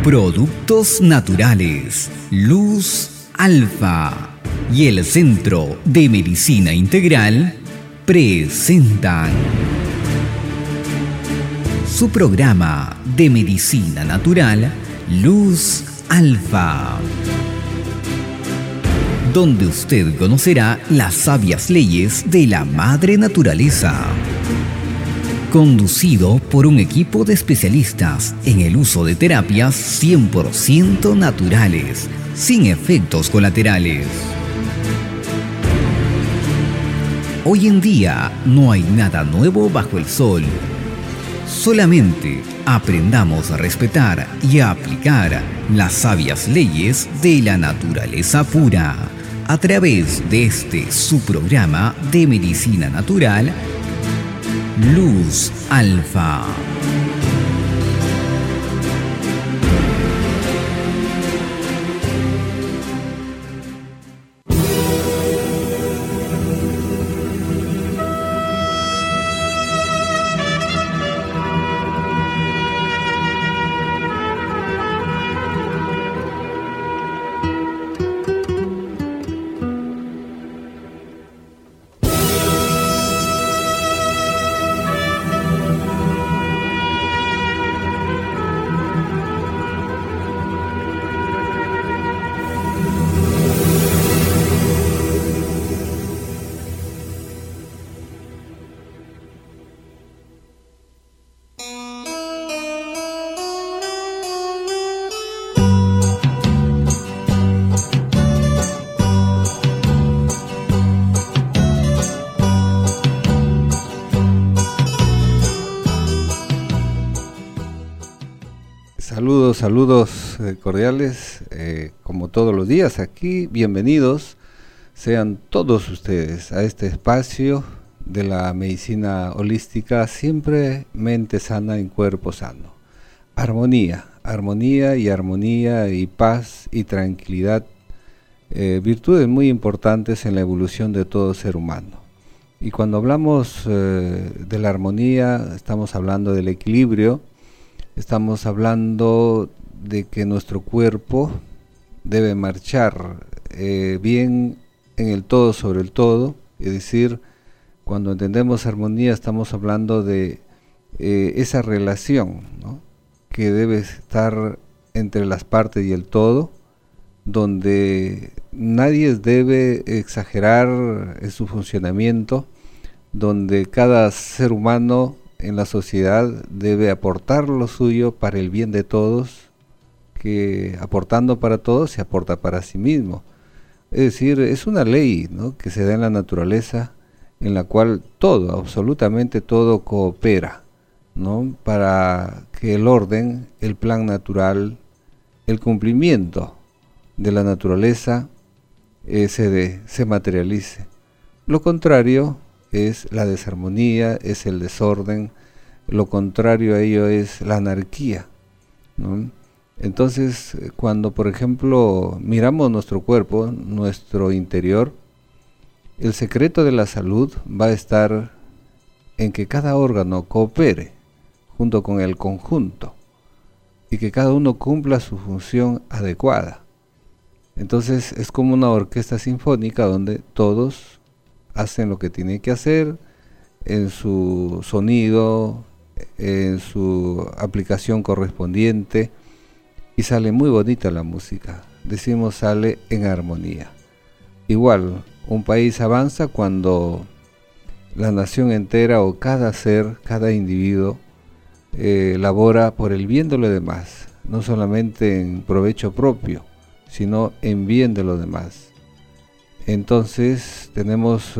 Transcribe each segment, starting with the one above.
Productos naturales, Luz Alfa y el Centro de Medicina Integral presentan su programa de medicina natural, Luz Alfa, donde usted conocerá las sabias leyes de la madre naturaleza. Conducido por un equipo de especialistas en el uso de terapias 100% naturales, sin efectos colaterales. Hoy en día no hay nada nuevo bajo el sol. Solamente aprendamos a respetar y a aplicar las sabias leyes de la naturaleza pura a través de su programa de medicina natural, Luz Alfa. Saludos cordiales, como todos los días aquí, bienvenidos sean todos ustedes a este espacio de la medicina holística, siempre mente sana en cuerpo sano. Armonía y paz y tranquilidad, virtudes muy importantes en la evolución de todo ser humano. Y cuando hablamos de la armonía, estamos hablando del equilibrio. Estamos hablando de que nuestro cuerpo debe marchar bien en el todo sobre el todo, es decir, cuando entendemos armonía estamos hablando de esa relación, ¿no?, que debe estar entre las partes y el todo, donde nadie debe exagerar en su funcionamiento, donde cada ser humano en la sociedad debe aportar lo suyo para el bien de todos, que aportando para todos se aporta para sí mismo. Es decir, es una ley, ¿no?, que se da en la naturaleza, en la cual todo, absolutamente todo coopera, ¿no?, para que el orden, el plan natural, el cumplimiento de la naturaleza se materialice. Lo contrario es la desarmonía, es el desorden, lo contrario a ello es la anarquía, ¿no? Entonces, cuando por ejemplo miramos nuestro cuerpo, nuestro interior, el secreto de la salud va a estar en que cada órgano coopere junto con el conjunto y que cada uno cumpla su función adecuada. Entonces es como una orquesta sinfónica donde todos hacen lo que tienen que hacer en su sonido, en su aplicación correspondiente, y sale muy bonita la música. Decimos sale en armonía. Igual, un país avanza cuando la nación entera o cada ser, cada individuo labora por el bien de los demás, no solamente en provecho propio, sino en bien de los demás. Entonces tenemos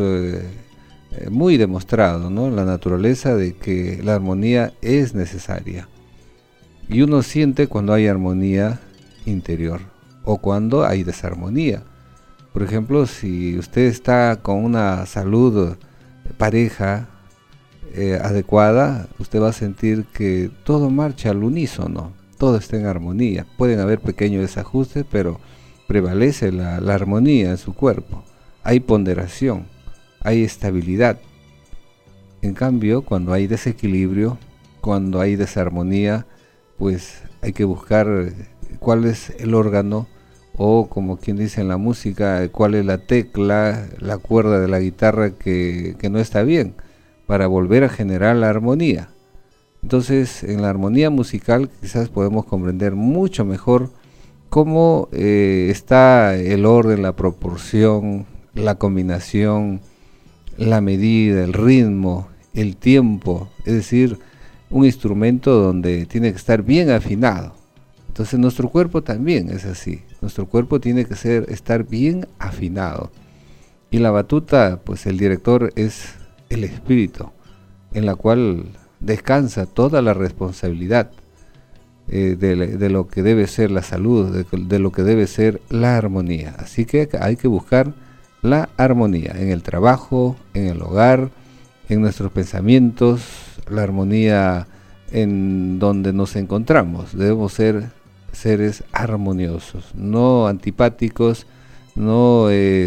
muy demostrado, ¿no?, la naturaleza de que la armonía es necesaria. Y uno siente cuando hay armonía interior o cuando hay desarmonía. Por ejemplo, si usted está con una salud pareja adecuada, usted va a sentir que todo marcha al unísono, todo está en armonía. Pueden haber pequeños desajustes, pero prevalece la armonía en su cuerpo. Hay ponderación, hay estabilidad. En cambio, cuando hay desequilibrio, cuando hay desarmonía, pues hay que buscar cuál es el órgano, o como quien dice en la música, cuál es la tecla, la cuerda de la guitarra que no está bien, para volver a generar la armonía. Entonces, en la armonía musical quizás podemos comprender mucho mejor cómo está el orden, la proporción, la combinación, la medida, el ritmo, el tiempo, es decir, un instrumento donde tiene que estar bien afinado. Entonces nuestro cuerpo también es así, nuestro cuerpo tiene que estar bien afinado. Y la batuta, pues el director es el espíritu, en la cual descansa toda la responsabilidad de lo que debe ser la salud, de lo que debe ser la armonía. Así que hay que buscar la armonía en el trabajo, en el hogar, en nuestros pensamientos, la armonía en donde nos encontramos. Debemos ser seres armoniosos, no antipáticos, no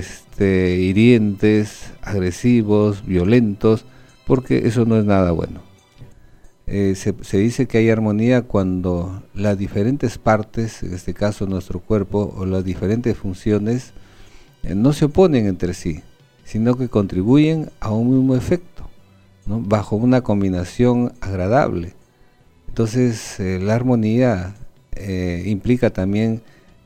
hirientes, agresivos, violentos, porque eso no es nada bueno. Se dice que hay armonía cuando las diferentes partes, en este caso nuestro cuerpo, o las diferentes funciones, no se oponen entre sí, sino que contribuyen a un mismo efecto, ¿no? Bajo una combinación agradable. Entonces la armonía implica también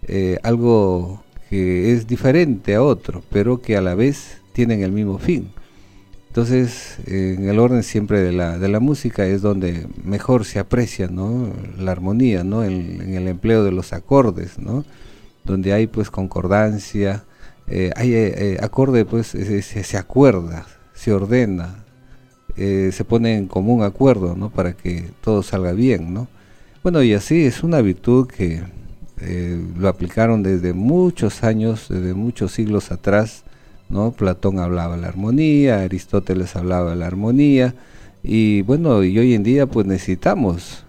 algo que es diferente a otro, pero que a la vez tienen el mismo fin. Entonces, en el orden siempre de la música es donde mejor se aprecia, ¿no?, la armonía, ¿no?, en el empleo de los acordes, ¿no?, donde hay pues concordancia, hay acorde, pues se acuerda, se ordena, se pone en común acuerdo, ¿no?, para que todo salga bien, ¿no? Bueno, y así es una virtud que lo aplicaron desde muchos años, desde muchos siglos atrás, ¿no? Platón hablaba de la armonía, Aristóteles hablaba de la armonía, y bueno, y hoy en día pues necesitamos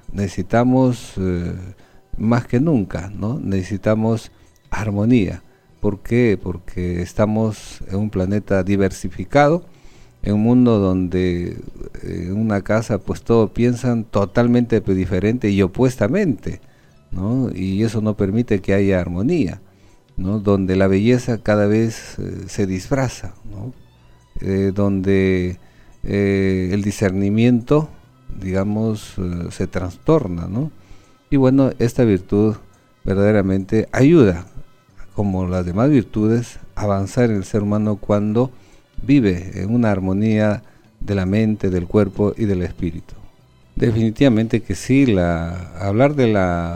más que nunca, ¿no? Necesitamos armonía. ¿Por qué? Porque estamos en un planeta diversificado, en un mundo donde en una casa pues todos piensan totalmente diferente y opuestamente, ¿no? Y eso no permite que haya armonía, ¿no? Donde la belleza cada vez se disfraza, ¿no? Donde el discernimiento, digamos, se trastorna, ¿no? Y bueno, esta virtud verdaderamente ayuda, como las demás virtudes, a avanzar en el ser humano cuando vive en una armonía de la mente, del cuerpo y del espíritu. Definitivamente que sí, hablar de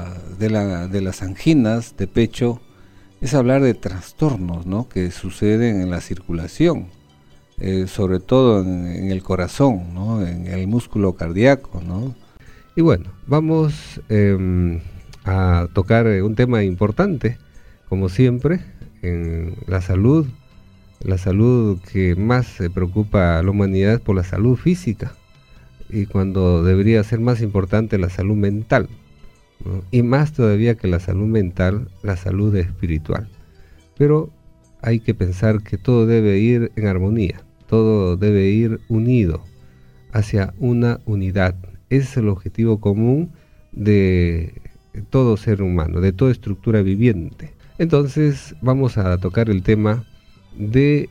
las anginas de pecho es hablar de trastornos, ¿no?, que suceden en la circulación, sobre todo en el corazón, ¿no?, en el músculo cardíaco, ¿no? Y bueno, vamos a tocar un tema importante, como siempre, en la salud que más se preocupa a la humanidad por la salud física, y cuando debería ser más importante la salud mental, ¿no? Y más todavía que la salud mental, la salud espiritual. Pero hay que pensar que todo debe ir en armonía, todo debe ir unido hacia una unidad. Ese es el objetivo común de todo ser humano, de toda estructura viviente. Entonces vamos a tocar el tema de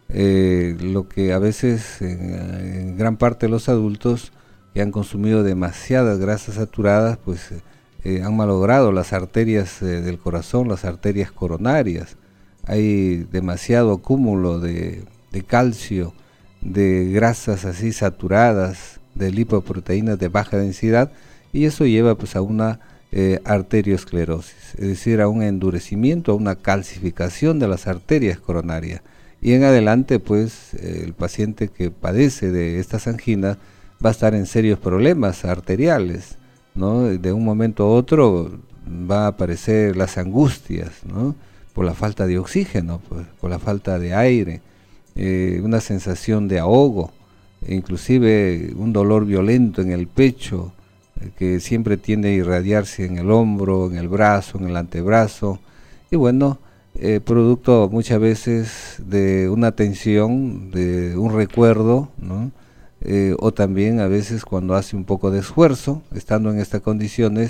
lo que a veces en gran parte de los adultos que han consumido demasiadas grasas saturadas, pues han malogrado las arterias del corazón, las arterias coronarias. Hay demasiado cúmulo de calcio, de grasas así saturadas, de lipoproteínas de baja densidad, y eso lleva pues a una arteriosclerosis, es decir, a un endurecimiento, a una calcificación de las arterias coronarias. Y en adelante pues el paciente que padece de estas anginas va a estar en serios problemas arteriales, ¿no? De un momento a otro va a aparecer las angustias, ¿no?, por la falta de oxígeno, por la falta de aire, una sensación de ahogo, inclusive un dolor violento en el pecho, que siempre tiende a irradiarse en el hombro, en el brazo, en el antebrazo, y bueno, producto muchas veces de una tensión, de un recuerdo, ¿no?, o también a veces cuando hace un poco de esfuerzo, estando en estas condiciones,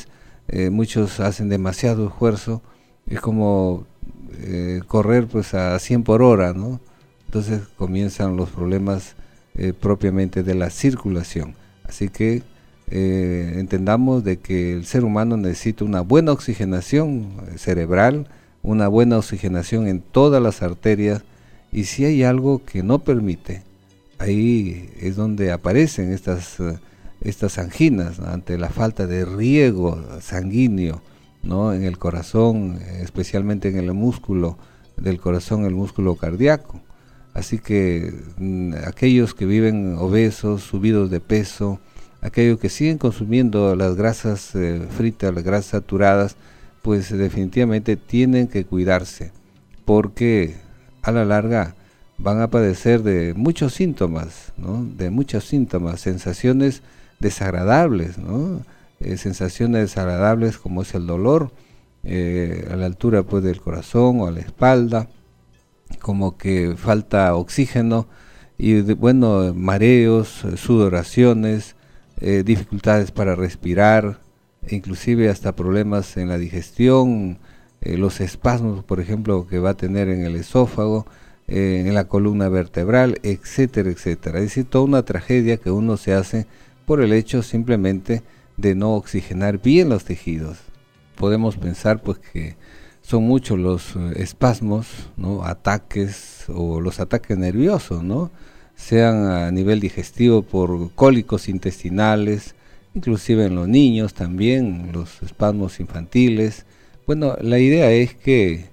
muchos hacen demasiado esfuerzo, es como correr pues a 100 por hora, ¿no? Entonces comienzan los problemas propiamente de la circulación. Así que entendamos de que el ser humano necesita una buena oxigenación cerebral, una buena oxigenación en todas las arterias, y si hay algo que no permite, ahí es donde aparecen estas anginas, ¿no? Ante la falta de riego sanguíneo, ¿no? En el corazón, especialmente en el músculo del corazón, el músculo cardíaco. Así que aquellos que viven obesos, subidos de peso, aquellos que siguen consumiendo las grasas fritas, las grasas saturadas, pues definitivamente tienen que cuidarse, porque a la larga van a padecer de muchos síntomas, ¿no? De muchos síntomas, sensaciones desagradables, ¿no? Sensaciones desagradables como es el dolor a la altura pues del corazón o a la espalda, como que falta oxígeno y bueno, mareos, sudoraciones, dificultades para respirar, inclusive hasta problemas en la digestión, los espasmos, por ejemplo, que va a tener en el esófago, en la columna vertebral, etcétera, etcétera. Es decir, toda una tragedia que uno se hace por el hecho simplemente de no oxigenar bien los tejidos. Podemos pensar pues que son muchos los espasmos, ¿no? Ataques o los ataques nerviosos, ¿no? Sean a nivel digestivo por cólicos intestinales, inclusive en los niños también, los espasmos infantiles. Bueno, la idea es que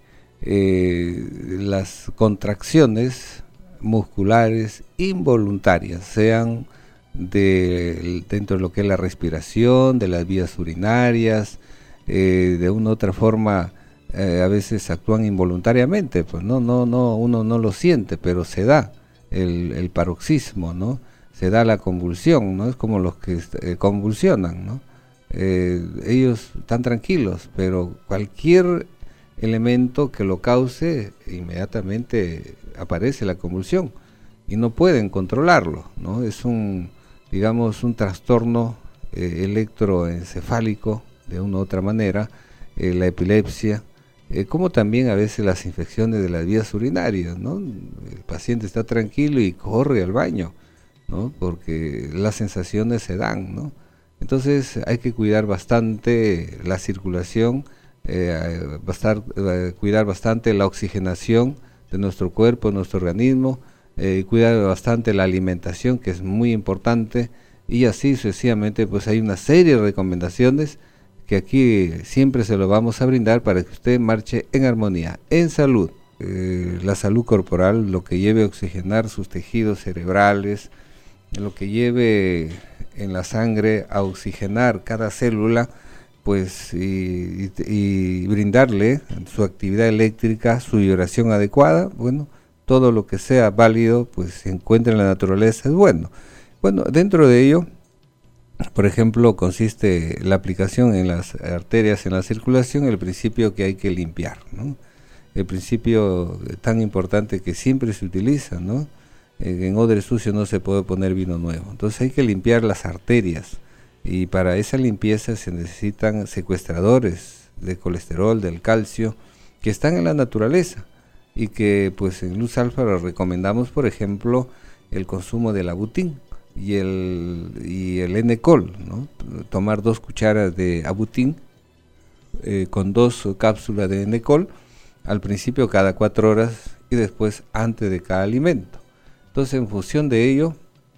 las contracciones musculares involuntarias sean dentro de lo que es la respiración, de las vías urinarias, de una u otra forma a veces actúan involuntariamente, pues uno no lo siente, pero se da el paroxismo, ¿no? Se da la convulsión, ¿no? Es como los que convulsionan, ¿no? Ellos están tranquilos, pero cualquier elemento que lo cause, inmediatamente aparece la convulsión y no pueden controlarlo, ¿no? Es digamos, un trastorno electroencefálico de una u otra manera, la epilepsia, como también a veces las infecciones de las vías urinarias, ¿no? El paciente está tranquilo y corre al baño, ¿no? Porque las sensaciones se dan, ¿no? Entonces hay que cuidar bastante la circulación, cuidar bastante la oxigenación de nuestro cuerpo, nuestro organismo, cuidar bastante la alimentación, que es muy importante, y así sucesivamente. Pues hay una serie de recomendaciones que aquí siempre se lo vamos a brindar para que usted marche en armonía, en salud. La salud corporal, lo que lleve a oxigenar sus tejidos cerebrales, lo que lleve en la sangre a oxigenar cada célula, pues y brindarle su actividad eléctrica, su vibración adecuada. Bueno, todo lo que sea válido, pues se encuentra en la naturaleza, es bueno. Bueno, dentro de ello, por ejemplo, consiste la aplicación en las arterias, en la circulación, el principio que hay que limpiar, ¿no? El principio tan importante que siempre se utiliza, ¿no? En odre sucio no se puede poner vino nuevo. Entonces hay que limpiar las arterias, y para esa limpieza se necesitan secuestradores de colesterol, del calcio, que están en la naturaleza, y que pues en Luz Alfa les recomendamos, por ejemplo, el consumo del abutín y el N-Col, ¿no? Tomar 2 cucharas de abutín con 2 cápsulas de N-Col, al principio cada 4 horas y después antes de cada alimento. Entonces, en función de ello,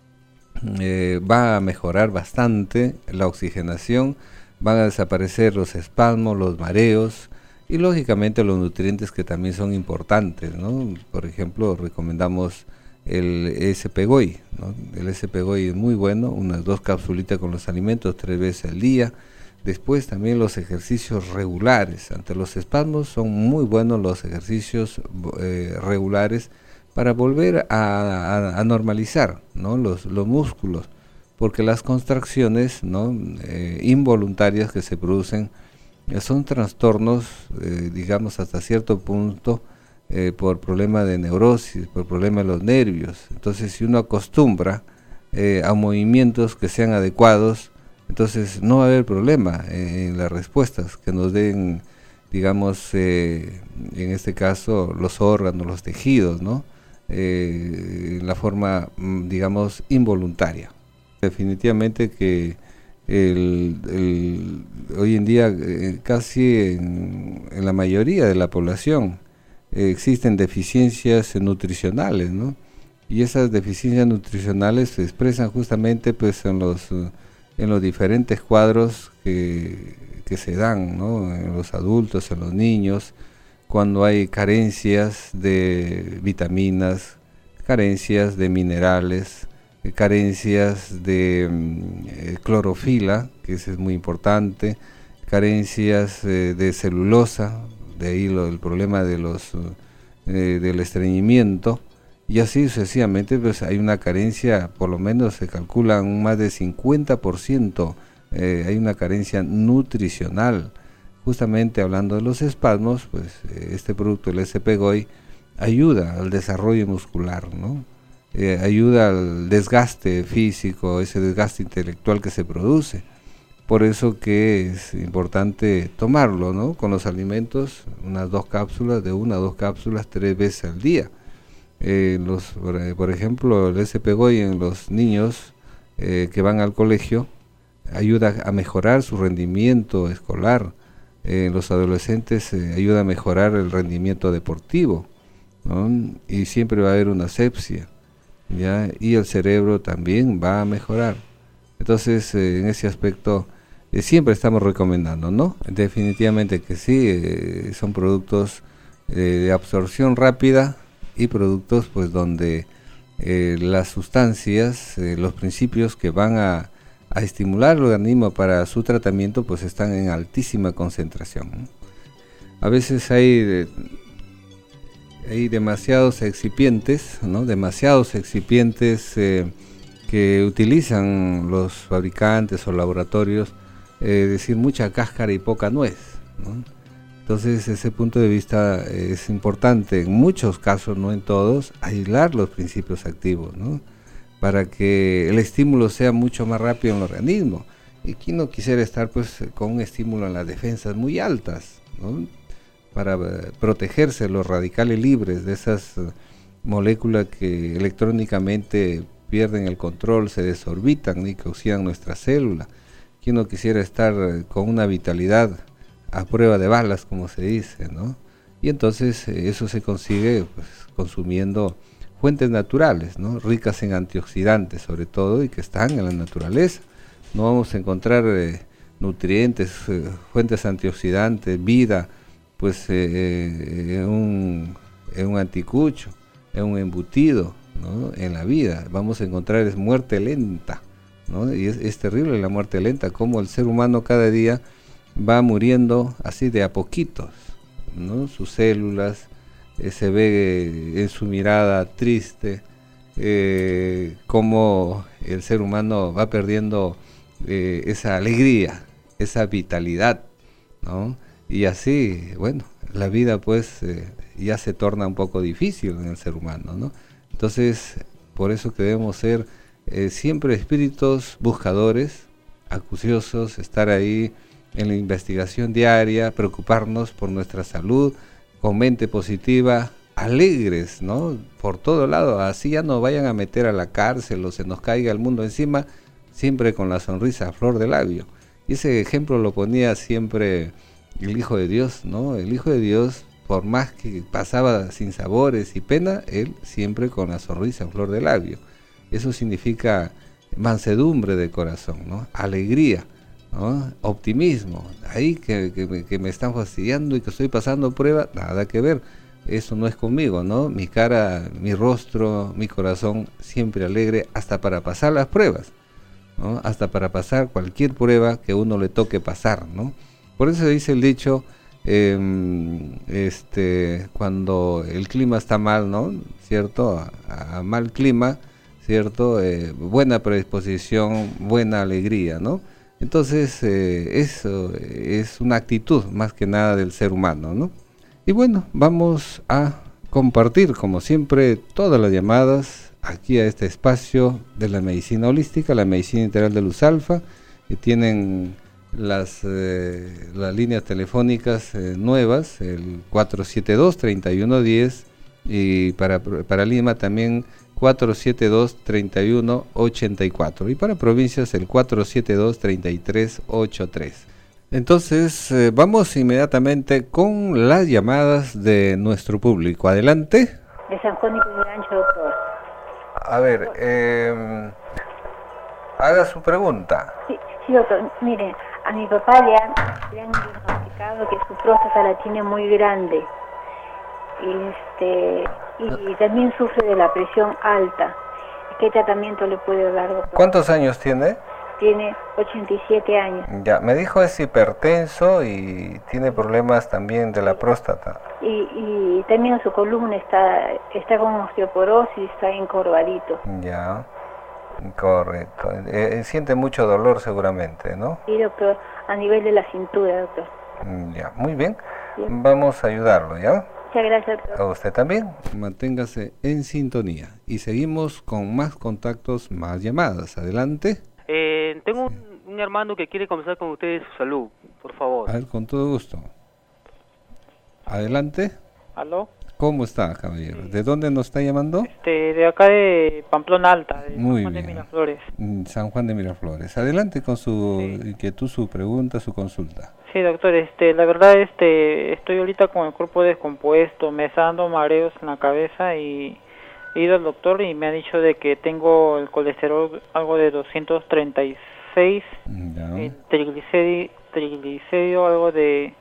va a mejorar bastante la oxigenación, van a desaparecer los espasmos, los mareos y lógicamente los nutrientes, que también son importantes, ¿no? Por ejemplo, recomendamos el SP-GOI, ¿no? El SP-GOI es muy bueno, unas 2 capsulitas con los alimentos 3 veces al día. Después también los ejercicios regulares. Ante los espasmos son muy buenos los ejercicios regulares para volver a normalizar, ¿no? los músculos, porque las contracciones, ¿no? Involuntarias que se producen son trastornos, digamos hasta cierto punto, por problema de neurosis, por problema de los nervios. Entonces, si uno acostumbra a movimientos que sean adecuados, Entonces no va a haber problema en las respuestas que nos den, digamos, en este caso, los órganos, los tejidos, ¿no? En la forma, digamos, involuntaria. Definitivamente que hoy en día casi en la mayoría de la población existen deficiencias nutricionales, ¿no? Y esas deficiencias nutricionales se expresan justamente pues en los diferentes cuadros que se dan, ¿no? En los adultos, en los niños, cuando hay carencias de vitaminas, carencias de minerales, carencias de clorofila, que eso es muy importante, carencias de celulosa, de ahí el problema de del estreñimiento, y así sucesivamente. Pues hay una carencia, por lo menos se calcula un más de 50%, hay una carencia nutricional. Justamente hablando de los espasmos, pues este producto, el SP-GOI, ayuda al desarrollo muscular, ¿no? Ayuda al desgaste físico, ese desgaste intelectual que se produce. Por eso que es importante tomarlo, ¿no? Con los alimentos, unas 2 cápsulas, de 1 a 2 cápsulas 3 veces al día. Por ejemplo, el SP-GOI en los niños que van al colegio ayuda a mejorar su rendimiento escolar. En los adolescentes ayuda a mejorar el rendimiento deportivo, ¿no? Y siempre va a haber una asepsia, ¿ya? Y el cerebro también va a mejorar. Entonces, en ese aspecto, siempre estamos recomendando, ¿no? Definitivamente que sí, son productos de absorción rápida y productos pues donde las sustancias, los principios que van a estimular el organismo para su tratamiento pues están en altísima concentración, ¿no? A veces hay demasiados excipientes, ¿no? Demasiados excipientes que utilizan los fabricantes o laboratorios, decir mucha cáscara y poca nuez, ¿no? Entonces ese punto de vista es importante, en muchos casos, no en todos, aislar los principios activos, ¿no? Para que el estímulo sea mucho más rápido en el organismo. Y quién no quisiera estar pues con un estímulo en las defensas muy altas, ¿no? Para protegerse los radicales libres de esas moléculas que electrónicamente pierden el control, se desorbitan y que oxidan nuestra célula. ¿Quién no quisiera estar con una vitalidad a prueba de balas, como se dice, ¿no? Y entonces eso se consigue pues consumiendo fuentes naturales, ¿no? Ricas en antioxidantes sobre todo, y que están en la naturaleza. No vamos a encontrar nutrientes, fuentes antioxidantes, vida, pues en un anticucho, en un embutido, ¿no? En la vida vamos a encontrar es muerte lenta, ¿no? Y es terrible la muerte lenta, como el ser humano cada día va muriendo así de a poquitos, ¿no? Sus células, se ve en su mirada triste, cómo el ser humano va perdiendo esa alegría, esa vitalidad, ¿no? Y así, bueno, la vida pues ya se torna un poco difícil en el ser humano, ¿no? Entonces, por eso que debemos ser siempre espíritus buscadores, acuciosos, estar ahí en la investigación diaria, preocuparnos por nuestra salud, con mente positiva, alegres, ¿no? Por todo lado, así ya no vayan a meter a la cárcel o se nos caiga el mundo encima, siempre con la sonrisa a flor de labio. Y ese ejemplo lo ponía siempre el Hijo de Dios, ¿no? El Hijo de Dios, por más que pasaba sin sabores y pena, él siempre con la sonrisa a flor de labio. Eso significa mansedumbre de corazón, ¿no? Alegría, ¿no? Optimismo. Ahí que me están fastidiando y que estoy pasando prueba, nada que ver. Eso no es conmigo, ¿no? Mi cara, mi rostro, mi corazón siempre alegre hasta para pasar las pruebas, ¿no? Hasta para pasar cualquier prueba que uno le toque pasar, ¿no? Por eso dice el dicho, cuando el clima está mal, ¿no? ¿Cierto? A mal clima, ¿cierto? Buena predisposición, buena alegría, ¿no? Entonces, eso es una actitud más que nada del ser humano, ¿no? Y bueno, vamos a compartir, como siempre, todas las llamadas aquí a este espacio de la medicina holística, la medicina integral de Luz Alfa, que tienen las líneas telefónicas nuevas, el 472-3110, y para Lima también 472-3184, y para provincias el 472-3383. Entonces vamos inmediatamente con las llamadas de nuestro público. Adelante. De San Juan de Gancho, doctor. A ver, haga su pregunta. Sí, doctor. Mire, a mi papá le han diagnosticado que su próstata la tiene muy grande. Y también sufre de la presión alta. ¿Qué tratamiento le puede dar, doctor? ¿Cuántos años tiene? Tiene 87 años. Ya, me dijo es hipertenso y tiene problemas también de la próstata. Y también su columna está con osteoporosis, está encorvadito. Ya, correcto. Siente mucho dolor seguramente, ¿no? Sí, doctor, a nivel de la cintura, doctor. Ya, muy bien. Bien. Vamos a ayudarlo, ¿ya? Muchas gracias, doctor. A usted también. Manténgase en sintonía y seguimos con más contactos, más llamadas. Adelante. Tengo un hermano que quiere conversar con ustedes de su salud, por favor. A ver, con todo gusto. Adelante. ¿Aló? ¿Cómo está, caballero? ¿De dónde nos está llamando? De acá de Pamplona Alta, de Muy San Juan de bien. Miraflores. San Juan de Miraflores. Adelante con su Sí. inquietud, su pregunta, su consulta. Sí, doctor, la verdad, estoy ahorita con el cuerpo descompuesto, me está dando mareos en la cabeza y he ido al doctor y me ha dicho de que tengo el colesterol algo de 236, Ya. el triglicérido algo de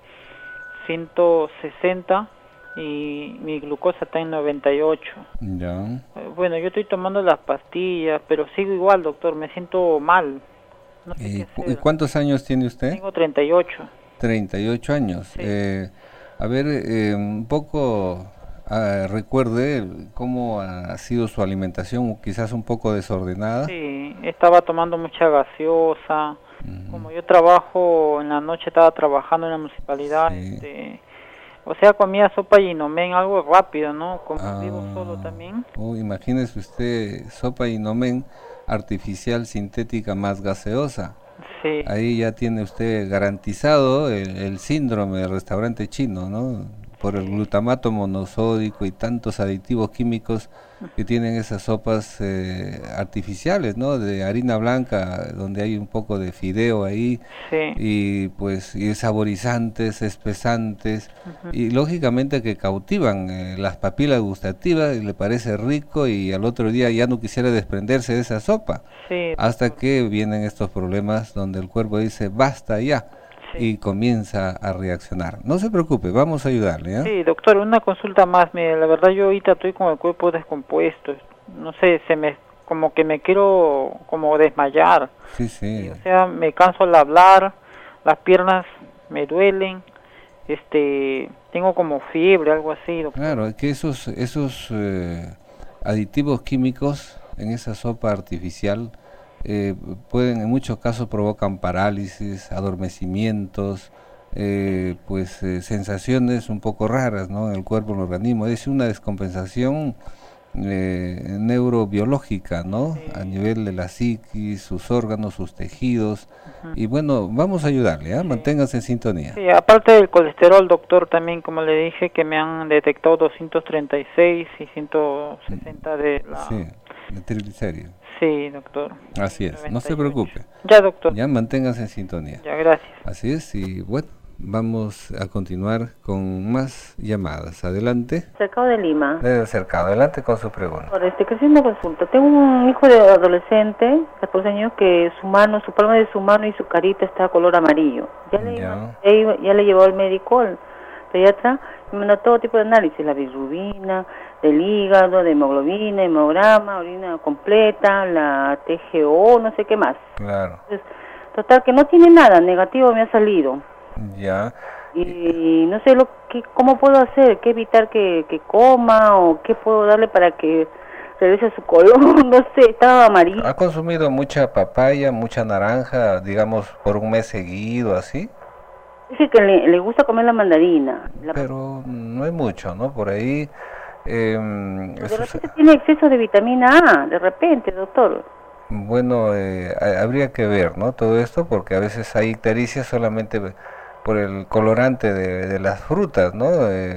160 y mi glucosa está en 98. Ya. Bueno, yo estoy tomando las pastillas, pero sigo igual, doctor, me siento mal. No sé qué ¿Y hacer. cuántos años tiene usted? Tengo 38. 38 años. Sí. A ver, un poco recuerde cómo ha sido su alimentación, quizás un poco desordenada. Sí, estaba tomando mucha gaseosa. Como yo trabajo en la noche, estaba trabajando en la municipalidad. Sí. O sea, comía sopa y nomen, algo rápido, ¿no? Como vivo solo también. Imagínese usted, sopa inomen artificial, sintética, más gaseosa. Sí. Ahí ya tiene usted garantizado el síndrome del restaurante chino, ¿no? Por el glutamato monosódico y tantos aditivos químicos que tienen esas sopas artificiales, ¿no? De harina blanca, donde hay un poco de fideo ahí, Sí. y pues y saborizantes, espesantes, y lógicamente que cautivan las papilas gustativas, y le parece rico y al otro día ya no quisiera desprenderse de esa sopa, Sí. hasta que vienen estos problemas donde el cuerpo dice basta ya. Sí. Y comienza a reaccionar. No se preocupe, vamos a ayudarle, ¿eh? Sí, doctor, una consulta más. Mire, la verdad yo ahorita estoy con el cuerpo descompuesto. No sé, como que me quiero como desmayar. Sí, sí. O sea, me canso al hablar, las piernas me duelen, tengo como fiebre, algo así, doctor. Claro, es que esos aditivos químicos en esa sopa artificial pueden, en muchos casos provocan parálisis, adormecimientos, sensaciones un poco raras, ¿no? En el cuerpo, en el organismo. Es una descompensación neurobiológica, ¿no? A nivel de la psiquis, sus órganos, sus tejidos. Y bueno, vamos a ayudarle, ¿eh? Manténgase en sintonía. Sí, aparte del colesterol, doctor, también como le dije que me han detectado 236 y 160 de la... Sí, de triglicéridos. Sí, doctor. Así es, no se 98. preocupe. Ya, doctor. Ya manténgase en sintonía. Ya, gracias. Así es, y bueno, vamos a continuar con más llamadas. Adelante. Cercado de Lima. Desde el cercado, adelante con su pregunta. Que haciendo una consulta. Tengo un hijo de adolescente, 14 años, que su palma de su mano y su carita está color amarillo. Ya le llevó al médico, al pediatra, y me mandó todo tipo de análisis, la bilirrubina, del hígado, de hemoglobina, hemograma, orina completa, la TGO, no sé qué más. Claro. Entonces, total, que no tiene nada, negativo me ha salido. Ya. Y no sé cómo puedo hacer, qué evitar que coma o qué puedo darle para que regrese a su color, no sé, estaba amarillo. ¿Ha consumido mucha papaya, mucha naranja, digamos, por un mes seguido, así? Dice que le gusta comer la mandarina. Pero no es mucho, ¿no? Por ahí... De repente tiene exceso de vitamina A, de repente, doctor. Bueno, habría que ver, ¿no? Todo esto, porque a veces hay ictericia solamente por el colorante de las frutas, ¿no?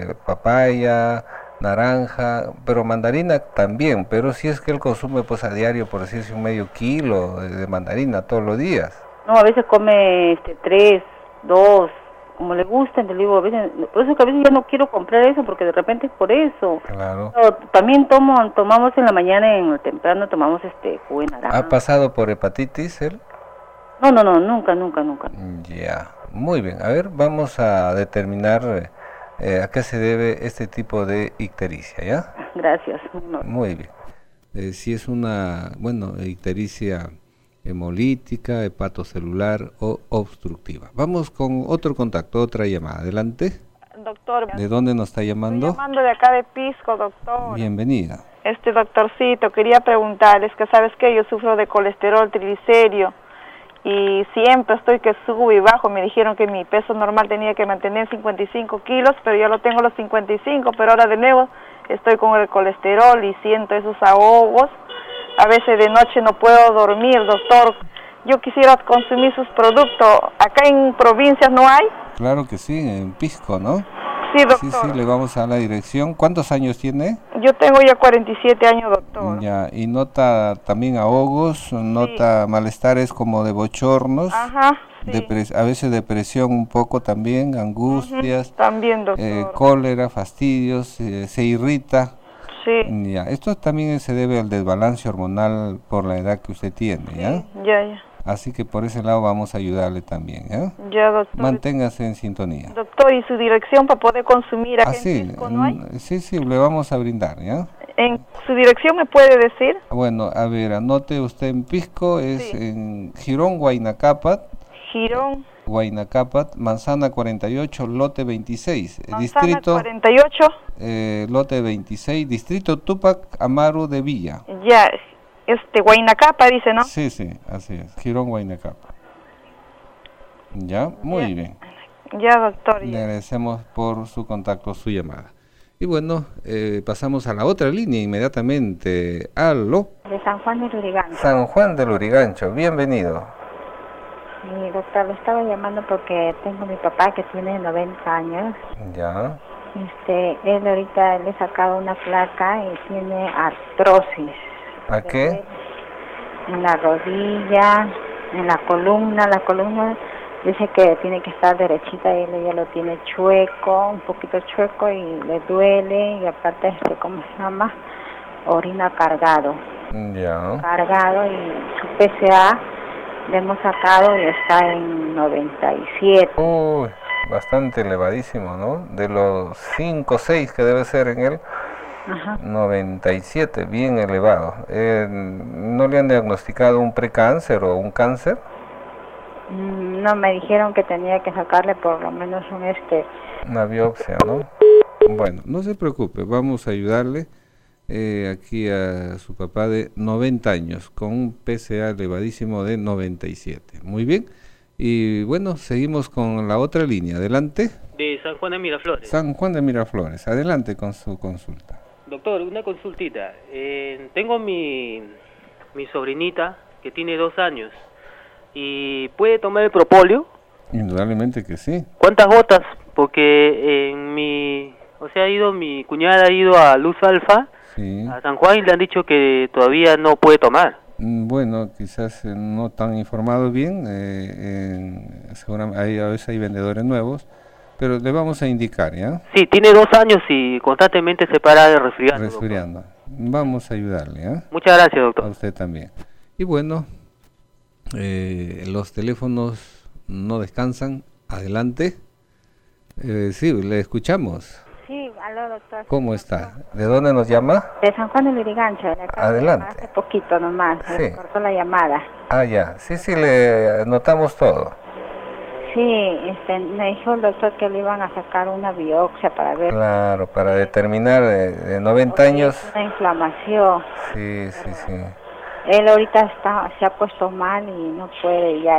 Papaya, naranja, pero mandarina también, pero si es que él consume pues a diario, por decirse, un medio kilo de mandarina todos los días. No, a veces come 3, 2, como le gusta, entonces digo, a veces, por eso que a veces yo no quiero comprar eso, porque de repente es por eso. Claro. Pero también tomamos en la mañana, en el temprano, tomamos jugo de naranja. ¿Ha pasado por hepatitis él? No, nunca. Ya, muy bien. A ver, vamos a determinar a qué se debe este tipo de ictericia, ¿ya? Gracias. Muy bien. Si es una, ictericia hemolítica, hepatocelular o obstructiva. Vamos con otro contacto, otra llamada. Adelante. Doctor, ¿De dónde nos está llamando? estoy llamando de acá de Pisco, doctor. Bienvenida. Doctorcito, quería preguntarles que sabes que yo sufro de colesterol triglicérido y siempre estoy que subo y bajo. Me dijeron que mi peso normal tenía que mantener 55 kilos, pero ya lo tengo los 55, pero ahora de nuevo estoy con el colesterol y siento esos ahogos. A veces de noche no puedo dormir, doctor. Yo quisiera consumir sus productos. ¿Acá en provincias no hay? Claro que sí, en Pisco, ¿no? Sí, doctor. Sí, le vamos a dar la dirección. ¿Cuántos años tiene? Yo tengo ya 47 años, doctor. Ya, y nota también ahogos, nota malestares como de bochornos. Ajá, sí. A veces depresión un poco también, angustias. También, doctor. Cólera, fastidios, se irrita. Sí. Ya, esto también se debe al desbalance hormonal por la edad que usted tiene, ¿ya? Ya. Así que por ese lado vamos a ayudarle también, ¿ya? Ya, doctor. Manténgase en sintonía. Doctor, ¿y su dirección para poder consumir aquí en Pisco no hay? Sí, le vamos a brindar, ¿ya? ¿En su dirección me puede decir? Bueno, a ver, anote usted en Pisco, es en Girón, Huayna Girón. Manzana 48, lote 26. Manzana distrito 48. Lote 26, distrito Tupac Amaru de Villa. Ya, Huaynacapa dice, ¿no? Sí, así es, Girón, Huaynacapa. Ya, muy bien. Ya, doctor. Le agradecemos por su contacto, su llamada. Y bueno, pasamos a la otra línea inmediatamente. ¿Aló? De San Juan del Lurigancho. San Juan del Lurigancho, bienvenido. Sí, doctor, le estaba llamando porque tengo a mi papá que tiene 90 años. Ya. Él ahorita le he sacado una placa y tiene artrosis. ¿A qué? En la rodilla, en la columna. La columna dice que tiene que estar derechita y él ya lo tiene chueco, un poquito chueco y le duele. Y aparte, ¿cómo se llama? Orina cargado. Ya. Cargado y su PSA le hemos sacado y está en 97. Uy, bastante elevadísimo, ¿no? De los 5 o 6 que debe ser en él, Ajá. 97, bien elevado. ¿No le han diagnosticado un precáncer o un cáncer? No, me dijeron que tenía que sacarle por lo menos una biopsia, ¿no? Bueno, no se preocupe, vamos a ayudarle. Aquí a su papá de 90 años con un PSA elevadísimo de 97. Muy bien. Y bueno, seguimos con la otra línea. Adelante. De San Juan de Miraflores. San Juan de Miraflores. Adelante con su consulta. Doctor, una consultita. Tengo mi sobrinita que tiene 2 años y ¿puede tomar el propóleo? Indudablemente que sí. ¿Cuántas gotas? Porque mi cuñada ha ido a Luz Alfa, sí, a San Juan, y le han dicho que todavía no puede tomar. Bueno, quizás no tan informado bien, seguramente a veces hay vendedores nuevos, pero le vamos a indicar, ¿ya? Sí, tiene 2 años y constantemente se para de resfriando. Vamos a ayudarle, ¿ya? Muchas gracias, doctor. A usted también. Y bueno, los teléfonos no descansan. Adelante. Sí, le escuchamos. Sí, aló, doctor. ¿Cómo está? ¿De dónde nos llama? De San Juan del Lurigancho. Adelante. Hace poquito nomás, Sí. me cortó la llamada. Ya. Sí, le anotamos todo. Sí, me dijo el doctor que le iban a sacar una biopsia para ver. Claro, para determinar de 90 años. Una inflamación. Sí. Él ahorita se ha puesto mal y no puede ya,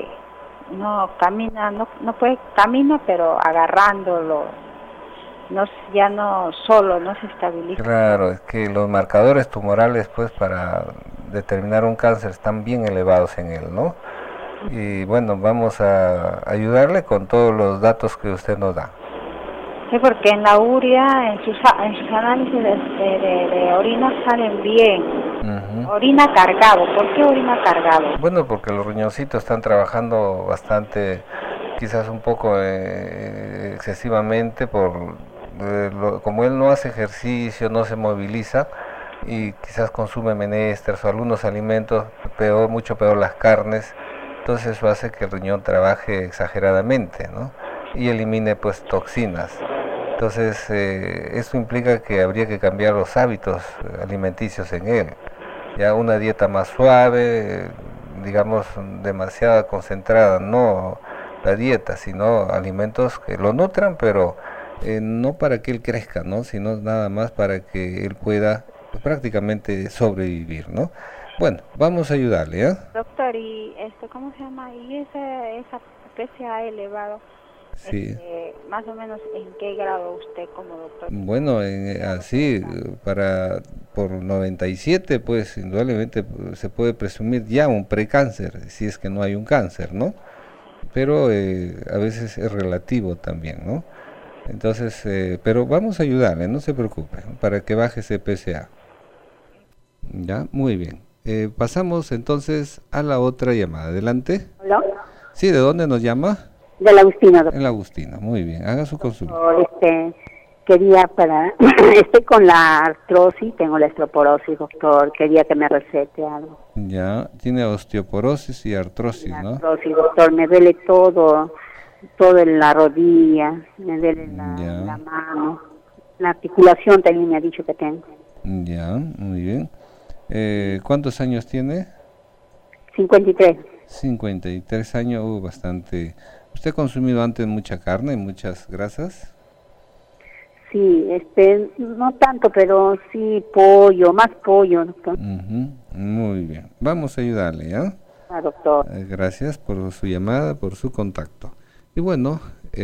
no camina, no puede, camina pero agarrándolo. No, ya no solo, no se estabiliza. Claro, es que los marcadores tumorales, pues para determinar un cáncer están bien elevados en él, ¿no? Y bueno, vamos a ayudarle con todos los datos que usted nos da. Sí, porque en la urea, en sus análisis de orina salen bien. Orina cargado. ¿Por qué orina cargado? Bueno, porque los riñoncitos están trabajando bastante, quizás un poco excesivamente, como él no hace ejercicio, no se moviliza y quizás consume menesteres o algunos alimentos, mucho peor las carnes, entonces eso hace que el riñón trabaje exageradamente, ¿no? Y elimine pues toxinas. Entonces eso implica que habría que cambiar los hábitos alimenticios en él. Ya una dieta más suave, digamos demasiado concentrada, no la dieta, sino alimentos que lo nutran, pero no para que él crezca, ¿no? Sino nada más para que él pueda pues, prácticamente sobrevivir, ¿no? Bueno, vamos a ayudarle, ¿eh? Doctor, ¿y cómo se llama? ¿Y esa PSA elevado? Sí. Más o menos, ¿en qué grado usted como doctor? Bueno, así, por 97, pues indudablemente se puede presumir ya un precáncer, si es que no hay un cáncer, ¿no? Pero a veces es relativo también, ¿no? Entonces, pero vamos a ayudarle, no se preocupe, para que baje ese PSA. Ya, muy bien. Pasamos entonces a la otra llamada. Adelante. ¿Hola? Sí, ¿de dónde nos llama? De la Agustina, doctor. En la Agustina, muy bien. Haga su consulta. Quería estoy con la artrosis, tengo la osteoporosis, doctor. Quería que me recete algo. Ya, tiene osteoporosis y artrosis, ¿no? Artrosis, doctor, me duele todo en la rodilla, me duele la mano, la articulación también me ha dicho que tengo. Ya, muy bien. ¿Cuántos años tiene? 53. 53 años, bastante. ¿Usted ha consumido antes mucha carne, muchas grasas? Sí, no tanto, pero sí pollo, más pollo, doctor. Muy bien, vamos a ayudarle, ¿ya? Doctor. Gracias por su llamada, por su contacto. Y bueno,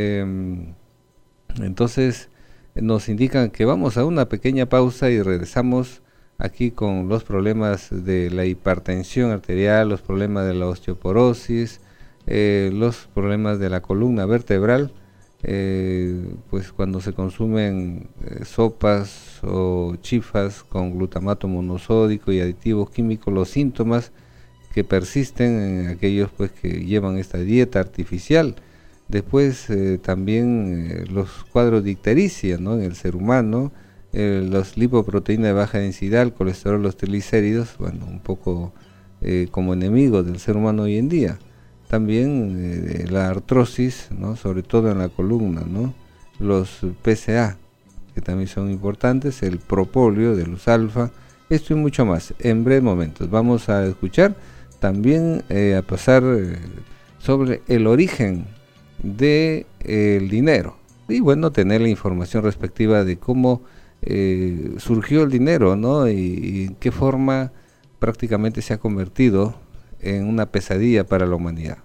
entonces nos indican que vamos a una pequeña pausa y regresamos aquí con los problemas de la hipertensión arterial, los problemas de la osteoporosis, los problemas de la columna vertebral, pues cuando se consumen sopas o chifas con glutamato monosódico y aditivos químicos, los síntomas que persisten en aquellos pues que llevan esta dieta artificial. Después también los cuadros de ictericia, ¿no? En el ser humano, los lipoproteínas de baja densidad, el colesterol, los triglicéridos, bueno, un poco como enemigos del ser humano hoy en día. También la artrosis, ¿no? Sobre todo en la columna, ¿no? Los PSA, que también son importantes, el propóleo de luz alfa, esto y mucho más. En breves momentos vamos a escuchar también a pasar sobre el origen del dinero y bueno, tener la información respectiva de cómo surgió el dinero, ¿no? Y en qué forma prácticamente se ha convertido en una pesadilla para la humanidad.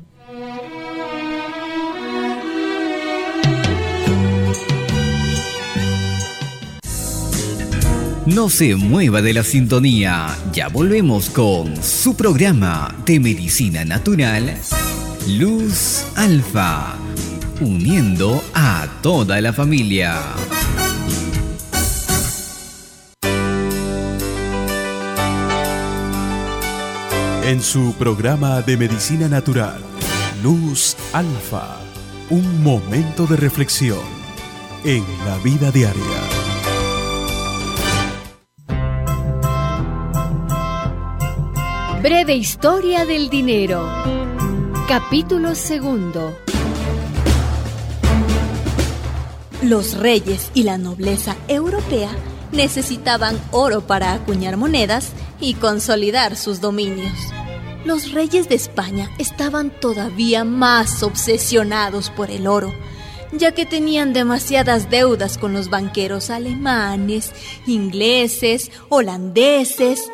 No se mueva de la sintonía, ya volvemos con su programa de medicina natural, Luz Alfa, uniendo a toda la familia. En su programa de medicina natural, Luz Alfa, un momento de reflexión en la vida diaria. Breve historia del dinero. Capítulo 2. Los reyes y la nobleza europea necesitaban oro para acuñar monedas y consolidar sus dominios. Los reyes de España estaban todavía más obsesionados por el oro, ya que tenían demasiadas deudas con los banqueros alemanes, ingleses, holandeses.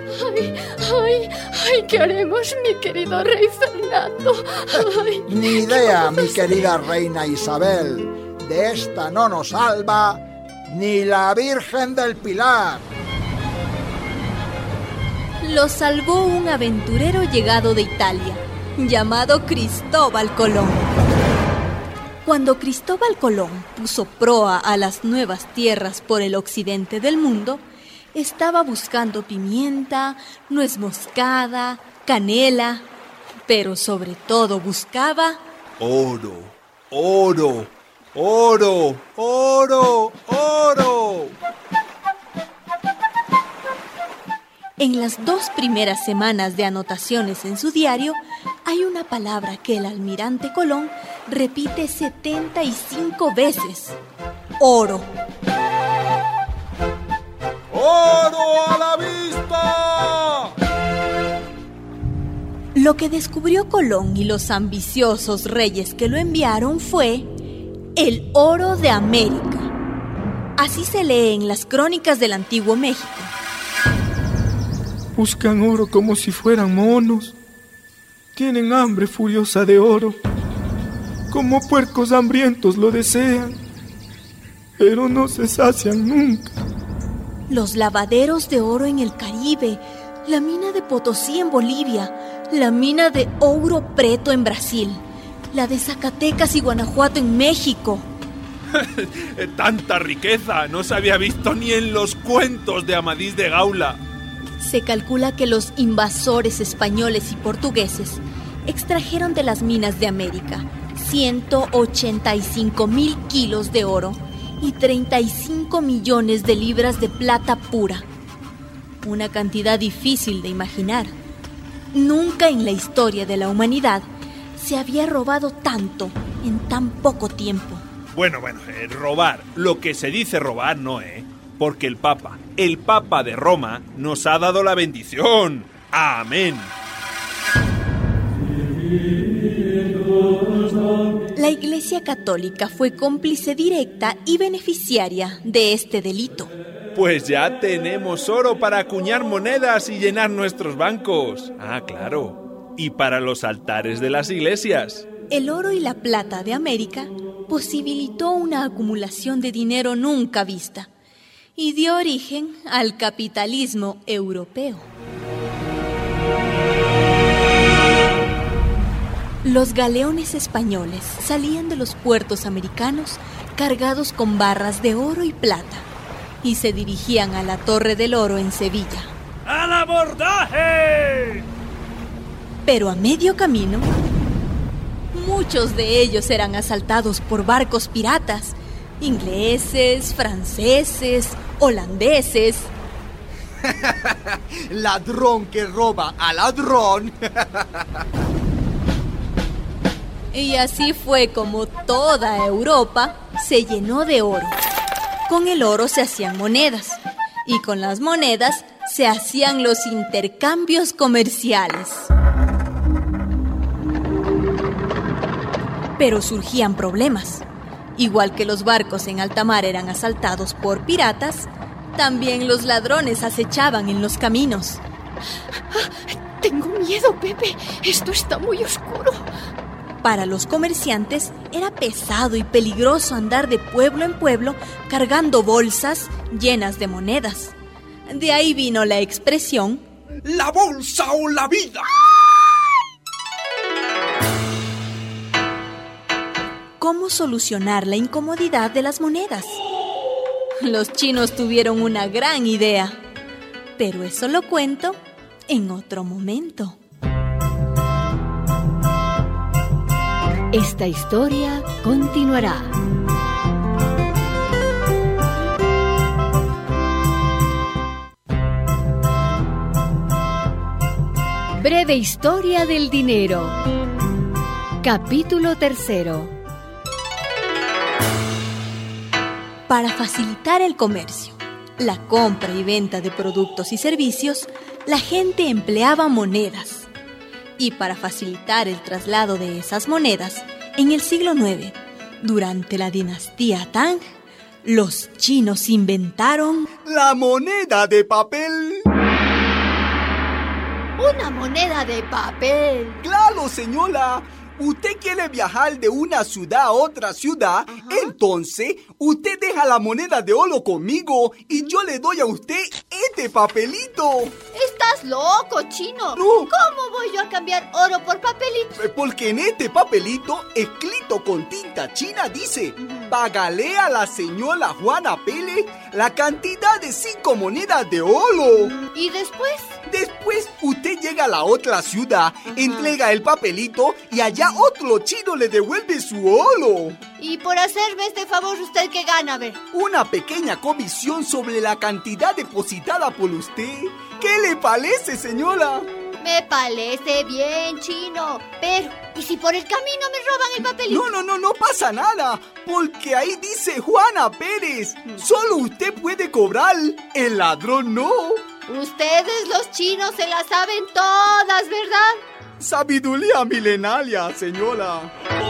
¡Ay, qué haremos, mi querido rey Fernando! Ay, ni idea, mi querida reina Isabel. De esta no nos salva ni la Virgen del Pilar. lo salvó un aventurero llegado de Italia, llamado Cristóbal Colón. Cuando Cristóbal Colón puso proa a las nuevas tierras por el occidente del mundo, estaba buscando pimienta, nuez moscada, canela, pero sobre todo buscaba oro, oro, oro, oro, oro. En las 2 primeras semanas de anotaciones en su diario, hay una palabra que el almirante Colón repite 75 veces: oro. ¡Oro a la vista! Lo que descubrió Colón y los ambiciosos reyes que lo enviaron fue el oro de América. Así se lee en las crónicas del Antiguo México. Buscan oro como si fueran monos. Tienen hambre furiosa de oro. Como puercos hambrientos lo desean, pero no se sacian nunca. Los lavaderos de oro en el Caribe, la mina de Potosí en Bolivia, la mina de Ouro Preto en Brasil, la de Zacatecas y Guanajuato en México. Tanta riqueza no se había visto ni en los cuentos de Amadís de Gaula. Se calcula que los invasores españoles y portugueses extrajeron de las minas de América 185,000 kilos de oro y 35 millones de libras de plata pura. Una cantidad difícil de imaginar. Nunca en la historia de la humanidad se había robado tanto en tan poco tiempo. Bueno, robar. Lo que se dice robar no, porque el Papa de Roma nos ha dado la bendición. Amén. La Iglesia Católica fue cómplice directa y beneficiaria de este delito. Pues ya tenemos oro para acuñar monedas y llenar nuestros bancos. Ah, claro. Y para los altares de las iglesias. El oro y la plata de América posibilitó una acumulación de dinero nunca vista y dio origen al capitalismo europeo. Los galeones españoles salían de los puertos americanos cargados con barras de oro y plata y se dirigían a la Torre del Oro en Sevilla. ¡Al abordaje! Pero a medio camino, muchos de ellos eran asaltados por barcos piratas, ingleses, franceses, holandeses. Ladrón que roba a ladrón. Y así fue como toda Europa se llenó de oro. Con el oro se hacían monedas y con las monedas se hacían los intercambios comerciales. Pero surgían problemas. Igual que los barcos en alta mar eran asaltados por piratas, también los ladrones acechaban en los caminos. Tengo miedo, Pepe. Esto está muy oscuro. Para los comerciantes era pesado y peligroso andar de pueblo en pueblo cargando bolsas llenas de monedas. De ahí vino la expresión ¡la bolsa o la vida! ¿Cómo solucionar la incomodidad de las monedas? Los chinos tuvieron una gran idea, pero eso lo cuento en otro momento. Esta historia continuará. Breve historia del dinero. Capítulo 3. Para facilitar el comercio, la compra y venta de productos y servicios, la gente empleaba monedas. Y para facilitar el traslado de esas monedas, en el siglo IX, durante la dinastía Tang, los chinos inventaron la moneda de papel. ¿Una moneda de papel? ¡Claro, señora! Usted quiere viajar de una ciudad a otra ciudad, entonces usted deja la moneda de oro conmigo y yo le doy a usted este papelito. ¡Está Estás loco, chino. No. ¿Cómo voy yo a cambiar oro por papelito? Porque en este papelito, escrito con tinta china, dice: págale a la señora Juana Pérez la cantidad de 5 monedas de oro. ¿Y después? Después usted llega a la otra ciudad, entrega el papelito y allá otro chino le devuelve su oro. Y por hacerme este favor, ¿usted qué gana? A ver. Una pequeña comisión sobre la cantidad depositada por usted. ¿Qué le parece, señora? Me parece bien, chino. Pero, ¿y si por el camino me roban el papelito? No pasa nada. Porque ahí dice Juana Pérez. Solo usted puede cobrar. El ladrón no. Ustedes los chinos se la saben todas, ¿verdad? Sabiduría milenaria, señora.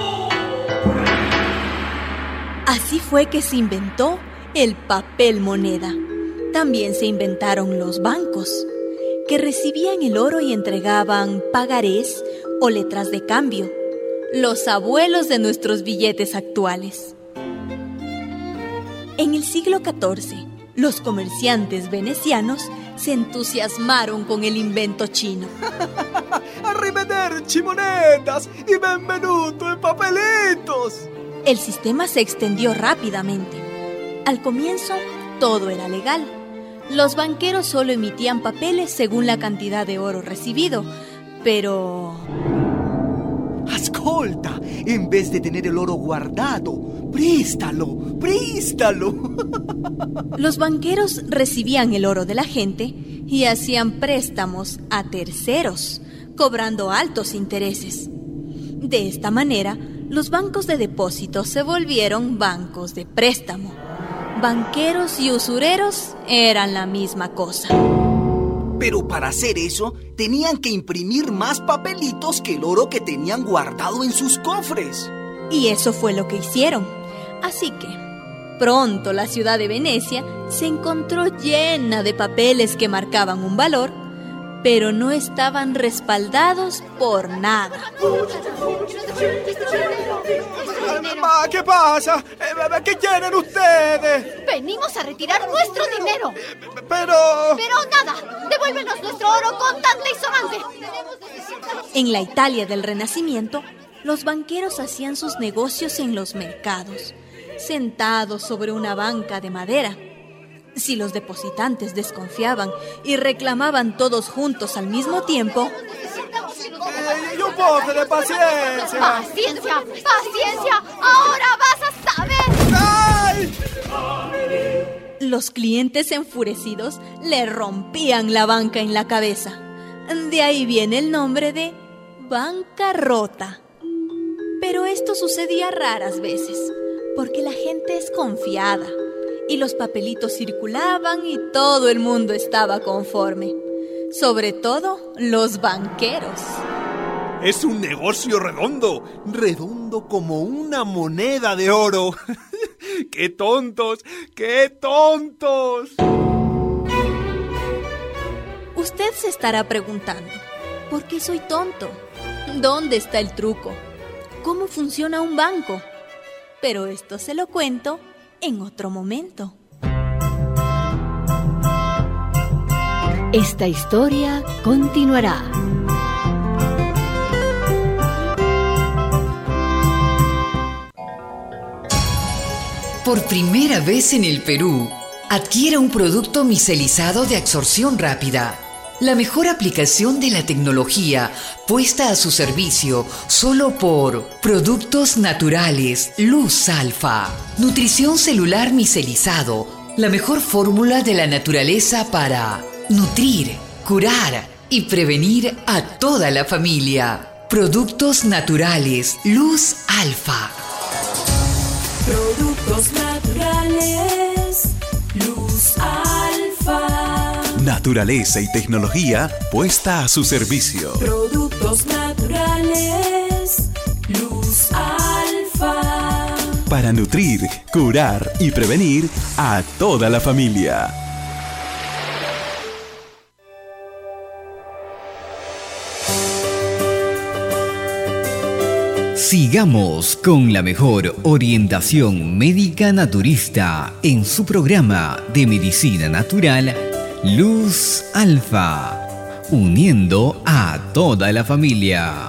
Así fue que se inventó el papel moneda. También se inventaron los bancos, que recibían el oro y entregaban pagarés o letras de cambio, los abuelos de nuestros billetes actuales. En el siglo XIV, los comerciantes venecianos se entusiasmaron con el invento chino. ¡Arrivederci monedas y benvenuto en papelitos! El sistema se extendió rápidamente. Al comienzo, todo era legal. Los banqueros solo emitían papeles según la cantidad de oro recibido, pero... Ascolta, en vez de tener el oro guardado, préstalo. Los banqueros recibían el oro de la gente y hacían préstamos a terceros, cobrando altos intereses. De esta manera, los bancos de depósito se volvieron bancos de préstamo. Banqueros y usureros eran la misma cosa. Pero para hacer eso, tenían que imprimir más papelitos que el oro que tenían guardado en sus cofres. Y eso fue lo que hicieron. Así que, pronto la ciudad de Venecia se encontró llena de papeles que marcaban un valor, pero no estaban respaldados por nada. ¿Qué pasa? ¿Qué quieren ustedes? Venimos a retirar nuestro dinero. Pero nada, devuélvenos nuestro oro contante y sonante. En la Italia del Renacimiento, los banqueros hacían sus negocios en los mercados, sentados sobre una banca de madera. Si los depositantes desconfiaban y reclamaban todos juntos al mismo tiempo... ¡Y un poco de paciencia! ¡Paciencia! ¡Ahora vas a saber! ¡Ay! Los clientes enfurecidos le rompían la banca en la cabeza. De ahí viene el nombre de bancarrota. Pero esto sucedía raras veces, porque la gente es confiada. Y los papelitos circulaban y todo el mundo estaba conforme. Sobre todo los banqueros. Es un negocio redondo. Redondo como una moneda de oro. ¡Qué tontos! ¡Qué tontos! Usted se estará preguntando, ¿por qué soy tonto? ¿Dónde está el truco? ¿Cómo funciona un banco? Pero esto se lo cuento en otro momento. Esta historia continuará. Por primera vez en el Perú, adquiera un producto micelizado de absorción rápida. La mejor aplicación de la tecnología puesta a su servicio solo por Productos Naturales Luz Alfa. Nutrición celular micelizado, la mejor fórmula de la naturaleza para nutrir, curar y prevenir a toda la familia. Productos Naturales Luz Alfa. Productos naturales Luz Alfa. Naturaleza y tecnología puesta a su servicio. Productos naturales Luz Alfa. Para nutrir, curar y prevenir a toda la familia. Sigamos con la mejor orientación médica naturista en su programa de medicina natural Luz Alfa. uniendo a toda la familia.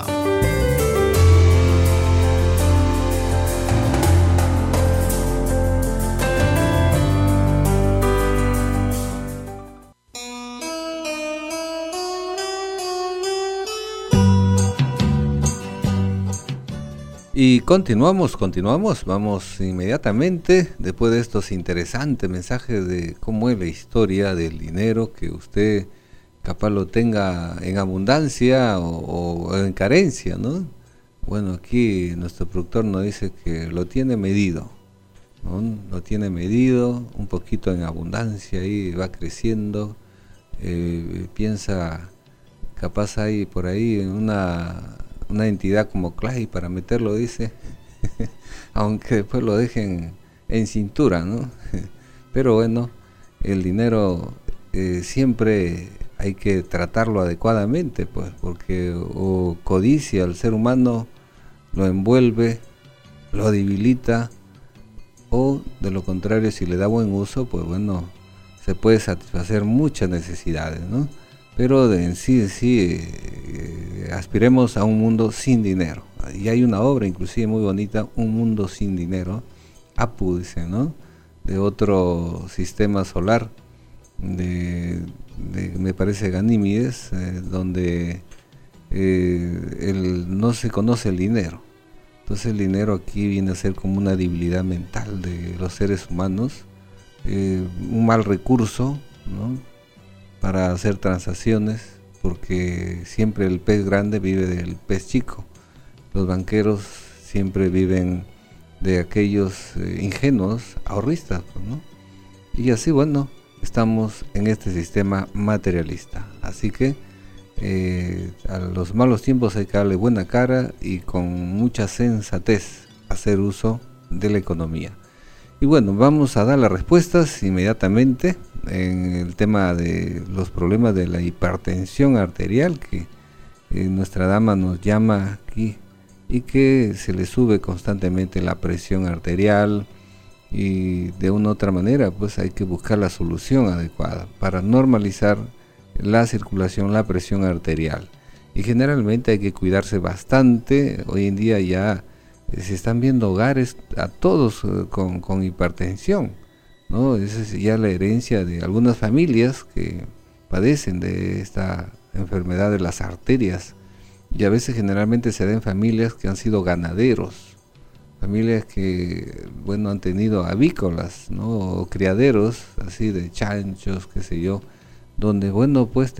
Y continuamos, vamos inmediatamente, después de estos interesantes mensajes de cómo es la historia del dinero, que usted capaz lo tenga en abundancia o en carencia, ¿no? Bueno, aquí nuestro productor nos dice que lo tiene medido, ¿no? Lo tiene medido, un poquito en abundancia, ahí va creciendo, piensa, capaz hay por ahí una entidad como Clay para meterlo, dice, aunque después lo dejen en cintura, ¿no? Pero bueno, el dinero siempre hay que tratarlo adecuadamente, pues, porque o codicia al ser humano, lo envuelve, lo debilita, o de lo contrario, si le da buen uso, pues bueno, se puede satisfacer muchas necesidades, ¿no? Pero en sí aspiremos a un mundo sin dinero. Y hay una obra inclusive muy bonita, Un mundo sin dinero, Apu dice, ¿no? De otro sistema solar, me parece Ganímedes, donde no se conoce el dinero. Entonces el dinero aquí viene a ser como una debilidad mental de los seres humanos, un mal recurso, ¿no? Para hacer transacciones, porque siempre el pez grande vive del pez chico. Los banqueros siempre viven de aquellos ingenuos ahorristas, ¿no? Y así, bueno, estamos en este sistema materialista. Así que a los malos tiempos hay que darle buena cara y con mucha sensatez hacer uso de la economía. Y bueno, vamos a dar las respuestas inmediatamente en el tema de los problemas de la hipertensión arterial, que nuestra dama nos llama aquí, y que se le sube constantemente la presión arterial, y de una u otra manera pues hay que buscar la solución adecuada para normalizar la circulación, la presión arterial. Y generalmente hay que cuidarse bastante. Hoy en día ya se están viendo hogares a todos con hipertensión, ¿no? Esa es ya la herencia de algunas familias que padecen de esta enfermedad de las arterias, y a veces generalmente se da en familias que han sido ganaderos, familias que, bueno, han tenido avícolas, ¿no? O criaderos así de chanchos, qué sé yo, donde, bueno, pues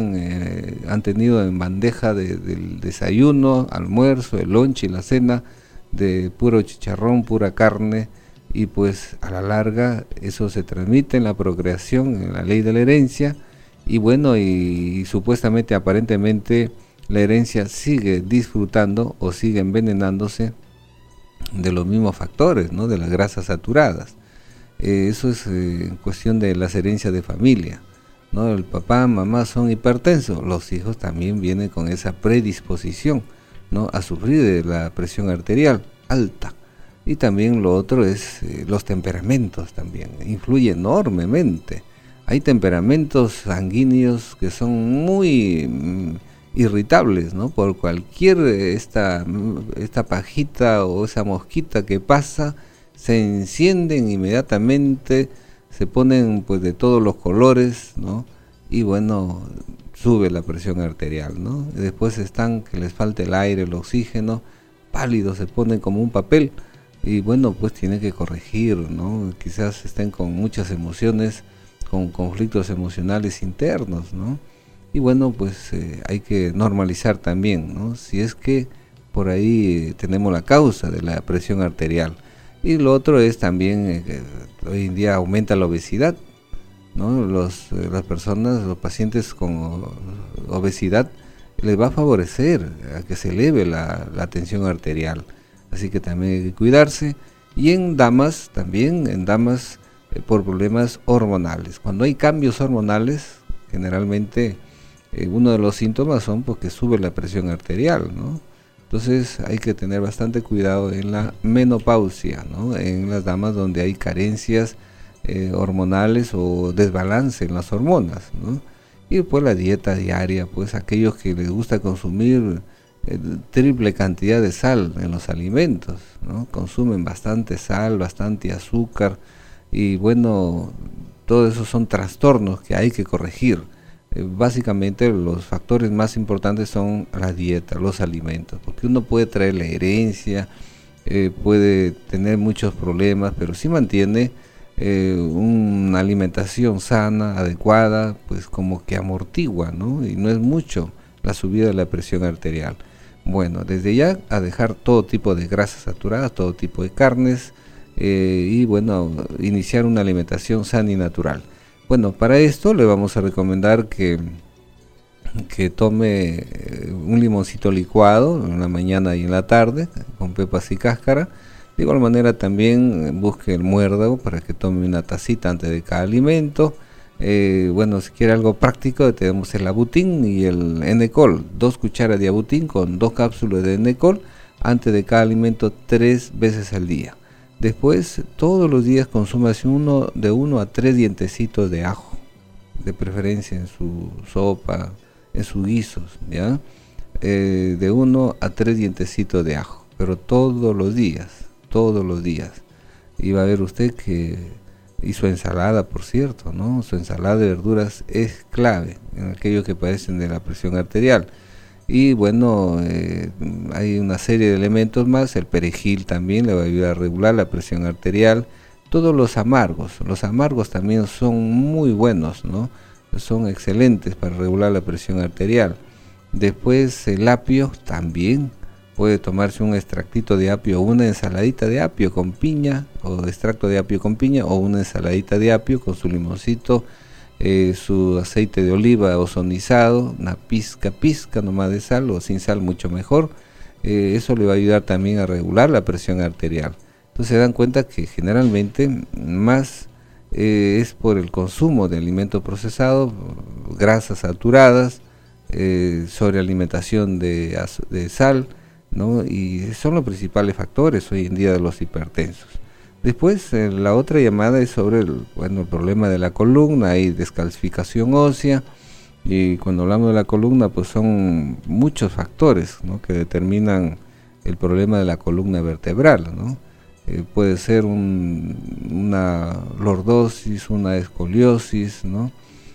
han tenido en bandeja del desayuno, almuerzo, el lonche y la cena de puro chicharrón, pura carne, y pues a la larga eso se transmite en la procreación, en la ley de la herencia, y bueno, y supuestamente, aparentemente, la herencia sigue disfrutando o sigue envenenándose de los mismos factores, ¿no? De las grasas saturadas. Eso es cuestión de las herencias de familia, ¿no? El papá, mamá son hipertensos, los hijos también vienen con esa predisposición, ¿no? A sufrir de la presión arterial alta. Y también lo otro es los temperamentos, también influye enormemente. Hay temperamentos sanguíneos que son muy irritables, ¿no? Por cualquier esta pajita o esa mosquita que pasa, se encienden inmediatamente, se ponen pues de todos los colores, ¿no? Y bueno, sube la presión arterial, ¿no? Y después están que les falta el aire, el oxígeno, pálidos, se ponen como un papel, y bueno, pues tiene que corregir, ¿no? Quizás estén con muchas emociones, con conflictos emocionales internos, ¿no? Y bueno, pues hay que normalizar también, ¿no? Si es que por ahí tenemos la causa de la presión arterial. Y lo otro es también que hoy en día aumenta la obesidad, ¿no? Las personas, los pacientes con obesidad, les va a favorecer a que se eleve la tensión arterial. Así que también hay que cuidarse. Y en damas, también en damas por problemas hormonales. Cuando hay cambios hormonales, generalmente uno de los síntomas son porque sube la presión arterial, ¿no? Entonces hay que tener bastante cuidado en la menopausia, ¿no? En las damas donde hay carencias hormonales o desbalance en las hormonas, ¿no? Y pues la dieta diaria, pues aquellos que les gusta consumir triple cantidad de sal en los alimentos, ¿no? Consumen bastante sal, bastante azúcar, y bueno, todos esos son trastornos que hay que corregir. Básicamente los factores más importantes son la dieta, los alimentos, porque uno puede traer la herencia, puede tener muchos problemas, pero si mantiene una alimentación sana, adecuada, pues como que amortigua, ¿no? Y no es mucho la subida de la presión arterial. Bueno, desde ya a dejar todo tipo de grasas saturadas, todo tipo de carnes, y bueno, iniciar una alimentación sana y natural. Bueno, para esto le vamos a recomendar que tome un limoncito licuado en la mañana y en la tarde, con pepas y cáscara. De igual manera también busque el muérdago para que tome una tacita antes de cada alimento. Bueno, si quiere algo práctico, tenemos el abutín y el Enecol, 2 cucharas de abutín con 2 cápsulas de Enecol antes de cada alimento 3 veces al día. Después, todos los días consúmase de 1 a 3 dientecitos de ajo, de preferencia en su sopa, en sus guisos, ¿ya? De 1 a 3 dientecitos de ajo, pero todos los días. Y va a ver usted que... Y su ensalada, por cierto, ¿no? Su ensalada de verduras es clave en aquellos que padecen de la presión arterial. Y bueno, hay una serie de elementos más. El perejil también le va a ayudar a regular la presión arterial. Todos los amargos también son muy buenos, ¿no? Son excelentes para regular la presión arterial. Después el apio también. Puede tomarse un extractito de apio o una ensaladita de apio con piña, o extracto de apio con piña, o una ensaladita de apio con su limoncito, su aceite de oliva ozonizado, una pizca nomás de sal, o sin sal mucho mejor. Eso le va a ayudar también a regular la presión arterial. Entonces se dan cuenta que generalmente más es por el consumo de alimentos procesados, grasas saturadas, sobrealimentación de sal, ¿no? Y son los principales factores hoy en día de los hipertensos. Después la otra llamada es sobre el problema de la columna. Hay descalcificación ósea, y cuando hablamos de la columna pues son muchos factores, ¿no? Que determinan el problema de la columna vertebral, ¿no? Puede ser una lordosis, una escoliosis, ¿no?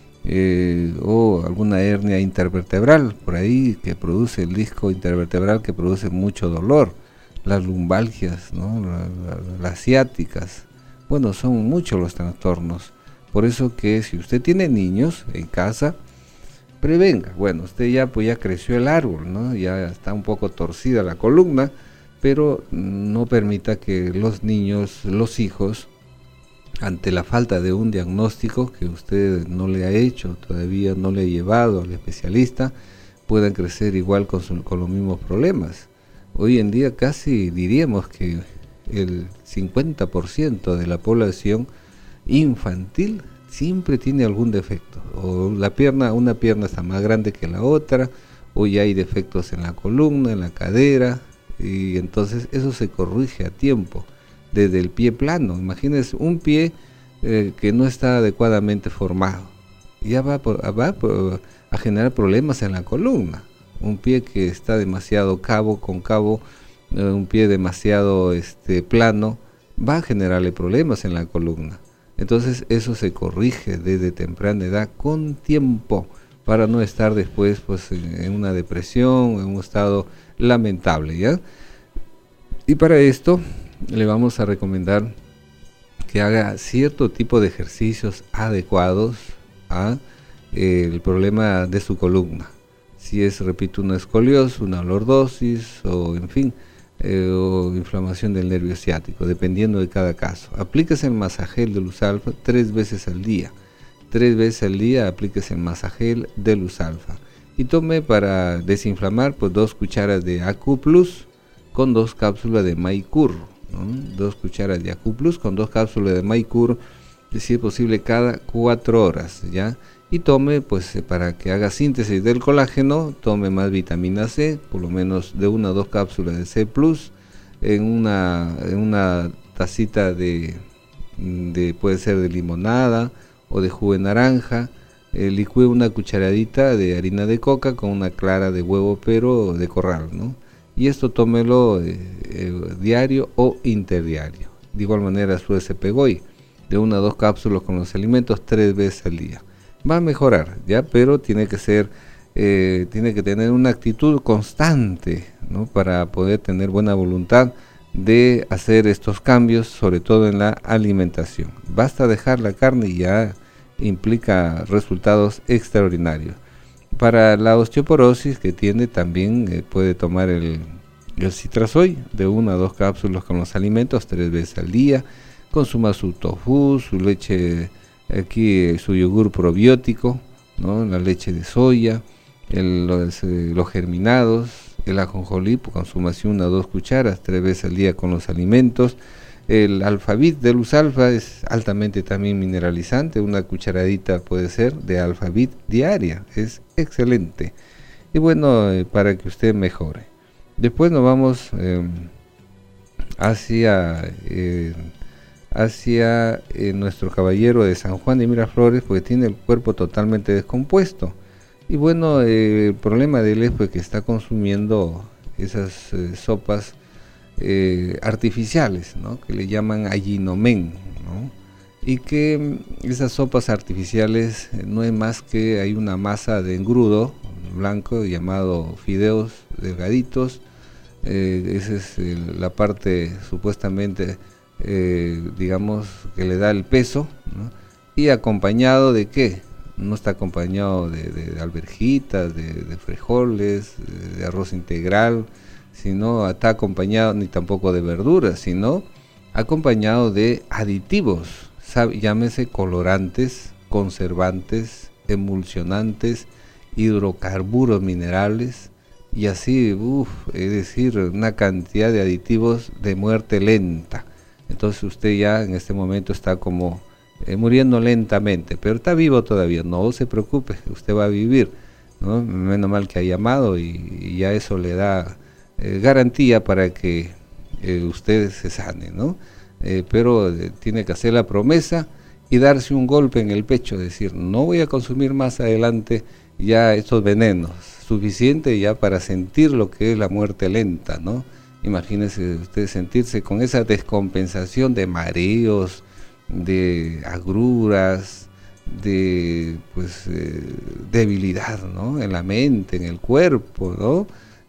O alguna hernia intervertebral por ahí que produce el disco intervertebral, que produce mucho dolor, las lumbalgias, ¿no? Las ciáticas. Bueno, son muchos los trastornos. Por eso que si usted tiene niños en casa, prevenga. Bueno, usted ya creció el árbol, ¿no? Ya está un poco torcida la columna, pero no permita que los niños, los hijos, ante la falta de un diagnóstico que usted no le ha hecho, todavía no le ha llevado al especialista, puedan crecer igual con los mismos problemas. Hoy en día casi diríamos que el 50% de la población infantil siempre tiene algún defecto, o una pierna está más grande que la otra, o ya hay defectos en la columna, en la cadera, y entonces eso se corrige a tiempo. Desde el pie plano, imagínense un pie que no está adecuadamente formado, ya va a generar problemas en la columna. Un pie que está demasiado cóncavo, un pie demasiado plano, va a generarle problemas en la columna. Entonces eso se corrige desde temprana edad con tiempo, para no estar después pues en una depresión, en un estado lamentable, ¿ya? Y para esto le vamos a recomendar que haga cierto tipo de ejercicios adecuados a el problema de su columna. Si es, repito, una escoliosis, una lordosis, o en fin, o inflamación del nervio ciático, dependiendo de cada caso. Aplíquese el masagel de luz alfa 3 veces al día. 3 veces al día aplíquese el masagel de luz alfa. Y tome para desinflamar pues 2 cucharas de Acu Plus con 2 cápsulas de Maicur, ¿no? 2 cucharas de Acu Plus con 2 cápsulas de Maicur, si es posible cada 4 horas, ¿ya? Y tome, pues para que haga síntesis del colágeno, tome más vitamina C, por lo menos de 1 a 2 cápsulas de C+, en una tacita de puede ser de limonada o de jugo de naranja, licúe una cucharadita de harina de coca con una clara de huevo, pero de corral, ¿no? Y esto tómelo diario o interdiario. De igual manera su SP-GOI, de 1 a 2 cápsulas con los alimentos 3 veces al día. Va a mejorar, ya, pero tiene que tener una actitud constante, ¿no? Para poder tener buena voluntad de hacer estos cambios, sobre todo en la alimentación. Basta dejar la carne y ya implica resultados extraordinarios. Para la osteoporosis que tiene también puede tomar el Citrasoy de 1 a 2 cápsulas con los alimentos 3 veces al día. Consuma su tofu, su leche, aquí su yogur probiótico, ¿no? La leche de soya, los germinados, el ajonjolí, consuma 1 a 2 cucharas 3 veces al día con los alimentos. El alfavit de luz alfa es altamente también mineralizante, una cucharadita puede ser de alfavit diaria, es excelente. Y bueno, para que usted mejore. Después nos vamos hacia nuestro caballero de San Juan de Miraflores, porque tiene el cuerpo totalmente descompuesto. Y bueno, el problema de él es pues, que está consumiendo esas sopas artificiales, ¿no? Que le llaman allinomen, ¿no? Y que esas sopas artificiales no es más que hay una masa de engrudo blanco llamado fideos delgaditos. Esa es la parte supuestamente digamos que le da el peso, ¿no? Y acompañado de ¿qué? No está acompañado de alverjitas, de frijoles, de arroz integral, sino está acompañado ni tampoco de verduras, sino acompañado de aditivos, llámese colorantes, conservantes, emulsionantes, hidrocarburos minerales y así, es decir, una cantidad de aditivos de muerte lenta. Entonces usted ya en este momento está como muriendo lentamente, pero está vivo todavía, no se preocupe, usted va a vivir, ¿no? Menos mal que ha llamado y ya eso le da garantía para que usted se sane, ¿no? Pero tiene que hacer la promesa y darse un golpe en el pecho, decir, no voy a consumir más adelante ya estos venenos, suficiente ya para sentir lo que es la muerte lenta, ¿no? Imagínese usted sentirse con esa descompensación de mareos, de agruras, de debilidad, ¿no? En la mente, en el cuerpo, ¿no?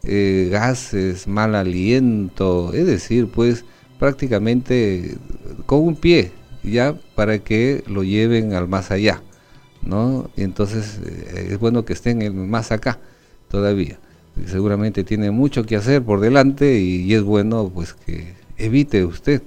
Gases, mal aliento, es decir, pues prácticamente con un pie ya para que lo lleven al más allá, ¿no? Entonces es bueno que estén en el más acá todavía. Seguramente tiene mucho que hacer por delante y es bueno pues que evite usted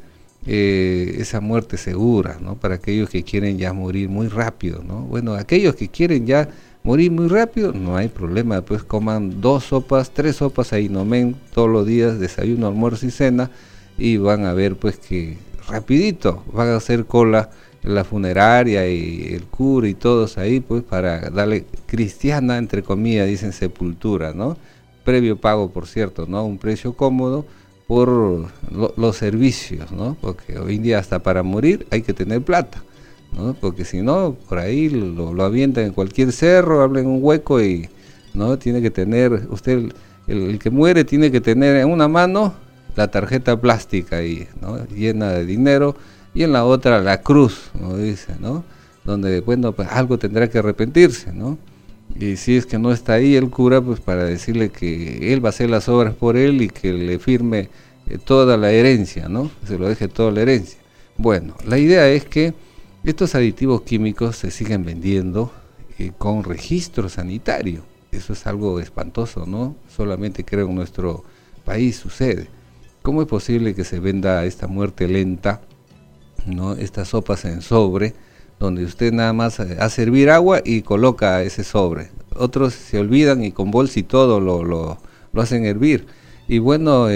esa muerte segura, ¿no? Para aquellos que quieren ya morir muy rápido, ¿no? Bueno, aquellos que quieren ya morir muy rápido, no hay problema, pues coman 2 sopas, 3 sopas allinomen todos los días, desayuno, almuerzo y cena, y van a ver pues que rapidito van a hacer cola en la funeraria y el cura y todos ahí pues para darle cristiana, entre comillas, dicen sepultura, ¿no? Previo pago, por cierto, ¿no? Un precio cómodo por los servicios, ¿no? Porque hoy en día hasta para morir hay que tener plata, ¿no? Porque si no, por ahí lo avientan en cualquier cerro, hablan en un hueco y no tiene que tener, usted, el que muere tiene que tener en una mano la tarjeta plástica ahí, ¿no? Llena de dinero, y en la otra la cruz, ¿no? Dice, ¿no? Donde, bueno, pues algo tendrá que arrepentirse, ¿no? Y si es que no está ahí el cura, pues para decirle que él va a hacer las obras por él y que le firme toda la herencia, ¿no? Se lo deje toda la herencia. Bueno, la idea es que estos aditivos químicos se siguen vendiendo con registro sanitario. Eso es algo espantoso, ¿no? Solamente creo en nuestro país sucede. ¿Cómo es posible que se venda esta muerte lenta, ¿no? Estas sopas en sobre, donde usted nada más hace hervir agua y coloca ese sobre? Otros se olvidan y con bolsa y todo lo hacen hervir. Y bueno,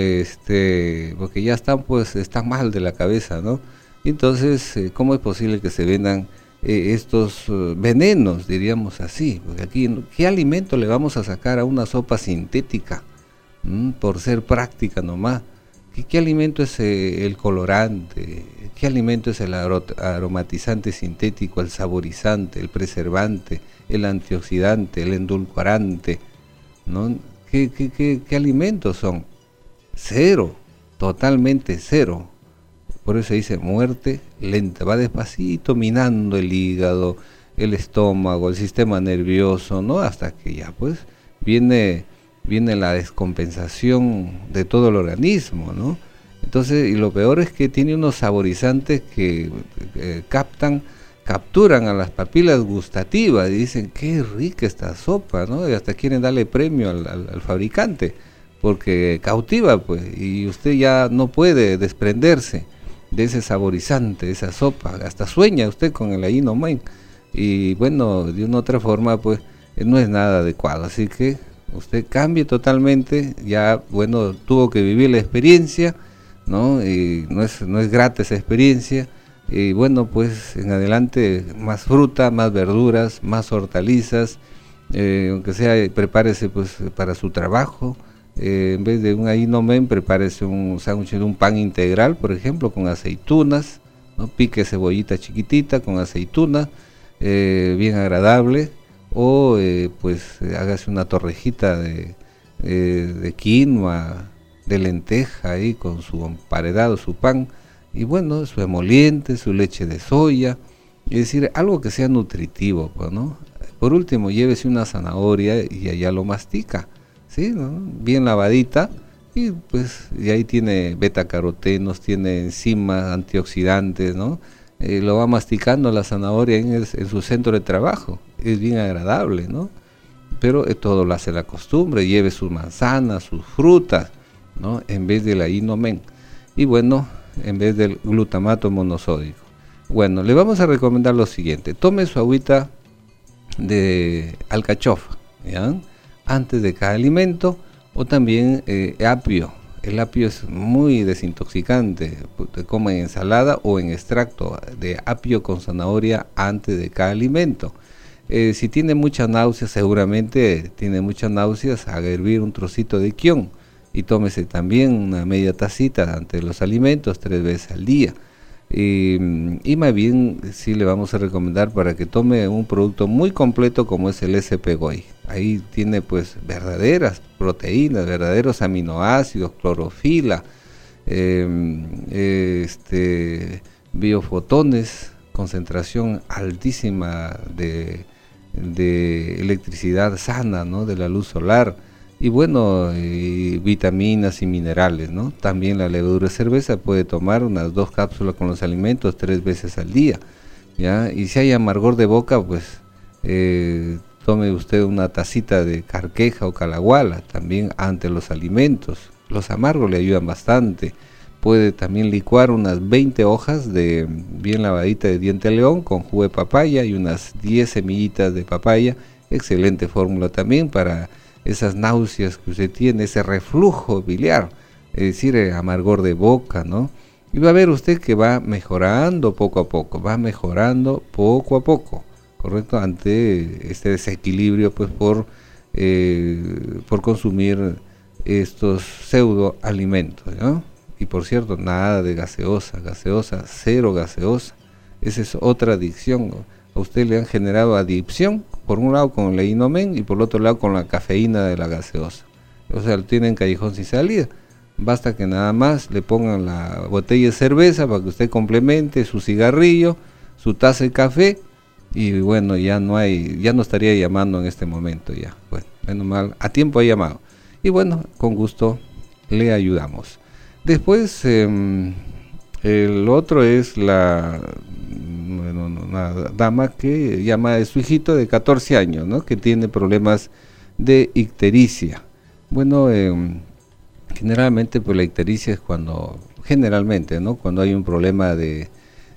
porque ya están mal de la cabeza, ¿no? Entonces, ¿cómo es posible que se vendan estos venenos, diríamos así? Porque aquí, ¿qué alimento le vamos a sacar a una sopa sintética? Por ser práctica nomás. ¿Qué alimento es el colorante? ¿Qué alimento es el aromatizante sintético, el saborizante, el preservante, el antioxidante, el endulcorante? ¿No? ¿Qué alimentos son? Cero, totalmente cero. Por eso se dice muerte lenta, va despacito minando el hígado, el estómago, el sistema nervioso, ¿no? Hasta que ya pues viene la descompensación de todo el organismo, ¿no? Entonces, y lo peor es que tiene unos saborizantes que capturan a las papilas gustativas y dicen, qué rica esta sopa, ¿no? Y hasta quieren darle premio al fabricante, porque cautiva, pues, y usted ya no puede desprenderse de ese saborizante, de esa sopa, hasta sueña usted con el Ahinomen, y bueno, de una otra forma, pues, no es nada adecuado, así que usted cambie totalmente, ya, bueno, tuvo que vivir la experiencia, ¿no? Y no es grata esa experiencia, y bueno, pues en adelante más fruta, más verduras, más hortalizas, aunque sea, prepárese pues para su trabajo, en vez de un Ahinomen, prepárese un sándwich de un pan integral, por ejemplo, con aceitunas, ¿no? Pique cebollita chiquitita con aceituna, bien agradable, o pues hágase una torrejita de quinoa, de lenteja ahí con su emparedado, su pan, y bueno, su emoliente, su leche de soya, es decir, algo que sea nutritivo, pues, ¿no? Por último, llévese una zanahoria y allá lo mastica, ¿sí? ¿No? Bien lavadita, y pues y ahí tiene betacarotenos, tiene enzimas, antioxidantes, ¿no? Lo va masticando la zanahoria en su centro de trabajo, es bien agradable, ¿no? Pero todo lo hace la costumbre, lleve sus manzanas, sus frutas, ¿no? En vez del Ahinomen, y bueno, en vez del glutamato monosódico. Bueno, le vamos a recomendar lo siguiente: tome su agüita de alcachofa, ¿ya? Antes de cada alimento, o también apio. El apio es muy desintoxicante, coma en ensalada o en extracto de apio con zanahoria antes de cada alimento. Si tiene muchas náuseas, seguramente tiene muchas náuseas, haga hervir un trocito de kion y tómese también una media tacita ante los alimentos 3 veces al día. Y más bien sí le vamos a recomendar para que tome un producto muy completo como es el SP-GOI. Ahí tiene pues verdaderas proteínas, verdaderos aminoácidos, clorofila, biofotones, concentración altísima de electricidad sana, ¿no? De la luz solar, y bueno, vitaminas y minerales, ¿no? También la levadura de cerveza puede tomar unas 2 cápsulas con los alimentos 3 veces al día, ¿ya? Y si hay amargor de boca, pues tome usted una tacita de carqueja o calahuala también ante los alimentos. Los amargos le ayudan bastante. Puede también licuar unas 20 hojas de bien lavadita de diente de león con jugo de papaya y unas 10 semillitas de papaya. Excelente fórmula también para esas náuseas que usted tiene, ese reflujo biliar, es decir, el amargor de boca, ¿no? Y va a ver usted que va mejorando poco a poco, ¿correcto? Ante este desequilibrio, pues por consumir estos pseudo alimentos, ¿no? Y por cierto, nada de gaseosa, cero gaseosa. Esa es otra adicción, ¿no? A usted le han generado adicción, por un lado con el Ahinomen y por el otro lado con la cafeína de la gaseosa. O sea, lo tienen callejón sin salida. Basta que nada más le pongan la botella de cerveza para que usted complemente su cigarrillo, su taza de café, y bueno, ya no estaría llamando en este momento ya. Bueno, menos mal, a tiempo ha llamado. Y bueno, con gusto le ayudamos. Después, el otro es una dama que llama a su hijito de 14 años, ¿no? Que tiene problemas de ictericia. Bueno, generalmente pues la ictericia es cuando hay un problema de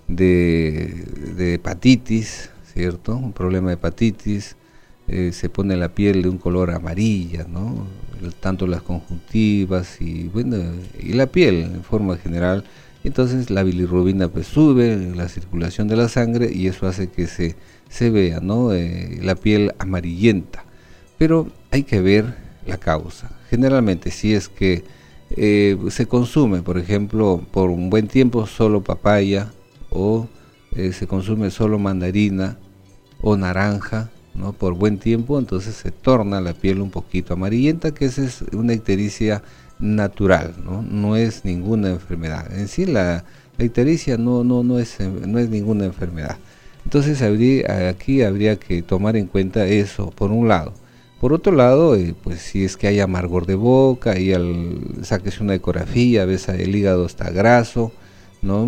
hepatitis, ¿cierto? Un problema de hepatitis, se pone la piel de un color amarilla, ¿no? Tanto las conjuntivas y bueno, y la piel en forma general. Entonces la bilirrubina pues sube en la circulación de la sangre y eso hace que se vea, ¿no? La piel amarillenta. Pero hay que ver la causa. Generalmente si es que se consume, por ejemplo, por un buen tiempo solo papaya, o se consume solo mandarina o naranja, ¿no? Por buen tiempo, entonces se torna la piel un poquito amarillenta, que esa es una ictericia natural, ¿no? No es ninguna enfermedad. En sí la ictericia no es ninguna enfermedad. Entonces aquí habría que tomar en cuenta eso, por un lado. Por otro lado, pues si es que hay amargor de boca, y saques una ecografía, ves el hígado está graso, ¿no?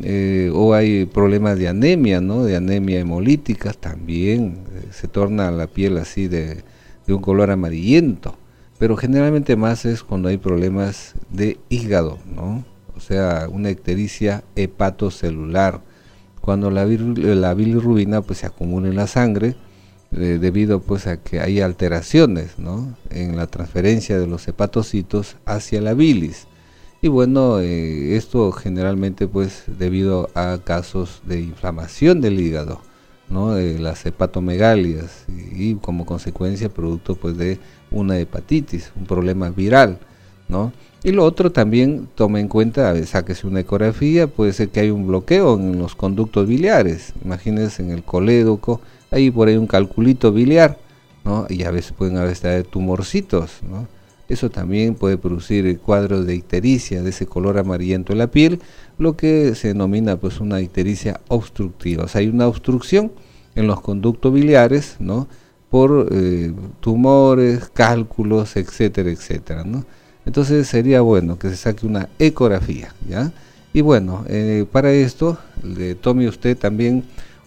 O hay problemas de anemia, ¿no? De anemia hemolítica, también se torna la piel así de un color amarillento, pero generalmente más es cuando hay problemas de hígado, ¿no? O sea, una ictericia hepatocelular, cuando la bilirrubina pues se acumula en la sangre, debido pues a que hay alteraciones, ¿no? En la transferencia de los hepatocitos hacia la bilis. Y bueno, esto generalmente pues debido a casos de inflamación del hígado, ¿no? Las hepatomegalias, y como consecuencia producto pues de una hepatitis, un problema viral, ¿no? Y lo otro también, tome en cuenta, sáquese una ecografía, puede ser que hay un bloqueo en los conductos biliares, imagínense en el colédoco, hay por ahí un calculito biliar, ¿no? Y a veces pueden haber tumorcitos, ¿no? Eso también puede producir cuadros de ictericia, de ese color amarillento en la piel, lo que se denomina pues una ictericia obstructiva. O sea, hay una obstrucción en los conductos biliares, ¿no? Por tumores, cálculos, etcétera, etcétera, ¿no? Entonces sería bueno que se saque una ecografía, ¿ya? Y bueno, para esto, tome usted también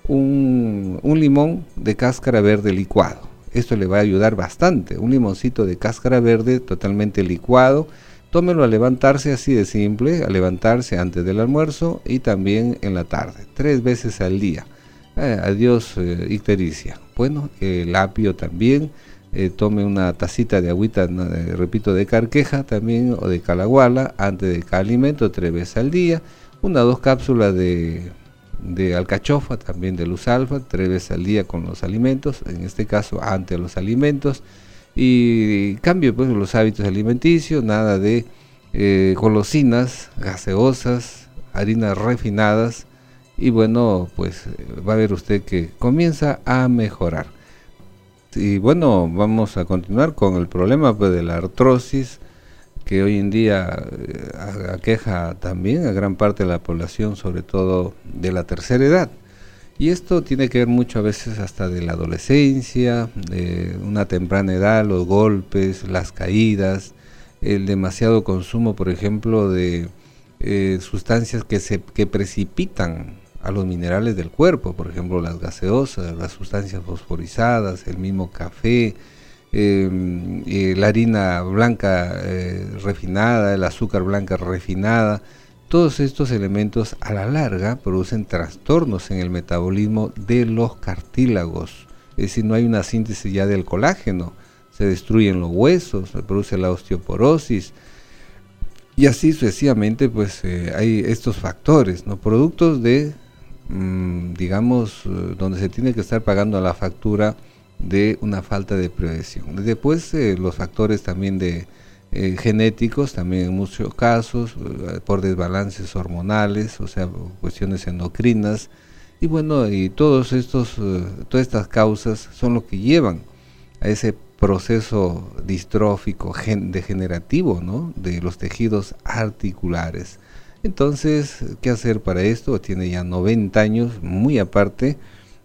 un limón de cáscara verde licuado. Esto le va a ayudar bastante, un limoncito de cáscara verde totalmente licuado, tómelo al levantarse, así de simple, al levantarse antes del almuerzo y también en la tarde, 3 veces al día. Adiós ictericia. Bueno, el apio también, tome una tacita de agüita, repito, de carqueja también, o de calaguala, antes de cada alimento, 3 veces al día, 1 o 2 cápsulas de alcachofa, también de luz alfa, 3 veces al día con los alimentos, en este caso antes de los alimentos, y cambio pues los hábitos alimenticios, nada de golosinas, gaseosas, harinas refinadas, y bueno, pues va a ver usted que comienza a mejorar. Y bueno, vamos a continuar con el problema pues de la artrosis, que hoy en día aqueja también a gran parte de la población, sobre todo de la tercera edad. Y esto tiene que ver mucho a veces hasta de la adolescencia, de una temprana edad, los golpes, las caídas, el demasiado consumo, por ejemplo, de sustancias que precipitan a los minerales del cuerpo, por ejemplo, las gaseosas, las sustancias fosforizadas, el mismo café, la harina blanca refinada, el azúcar blanca refinada. Todos estos elementos a la larga producen trastornos en el metabolismo de los cartílagos, es decir, no hay una síntesis ya del colágeno, se destruyen los huesos, se produce la osteoporosis, y así sucesivamente pues hay estos factores, ¿no? Productos de, digamos, donde se tiene que estar pagando la factura de una falta de prevención. Después los factores también de genéticos, también en muchos casos, por desbalances hormonales, o sea, cuestiones endocrinas, y bueno, y todas estas causas son lo que llevan a ese proceso distrófico degenerativo, ¿no? De los tejidos articulares. Entonces, ¿qué hacer para esto? Tiene ya 90 años, muy aparte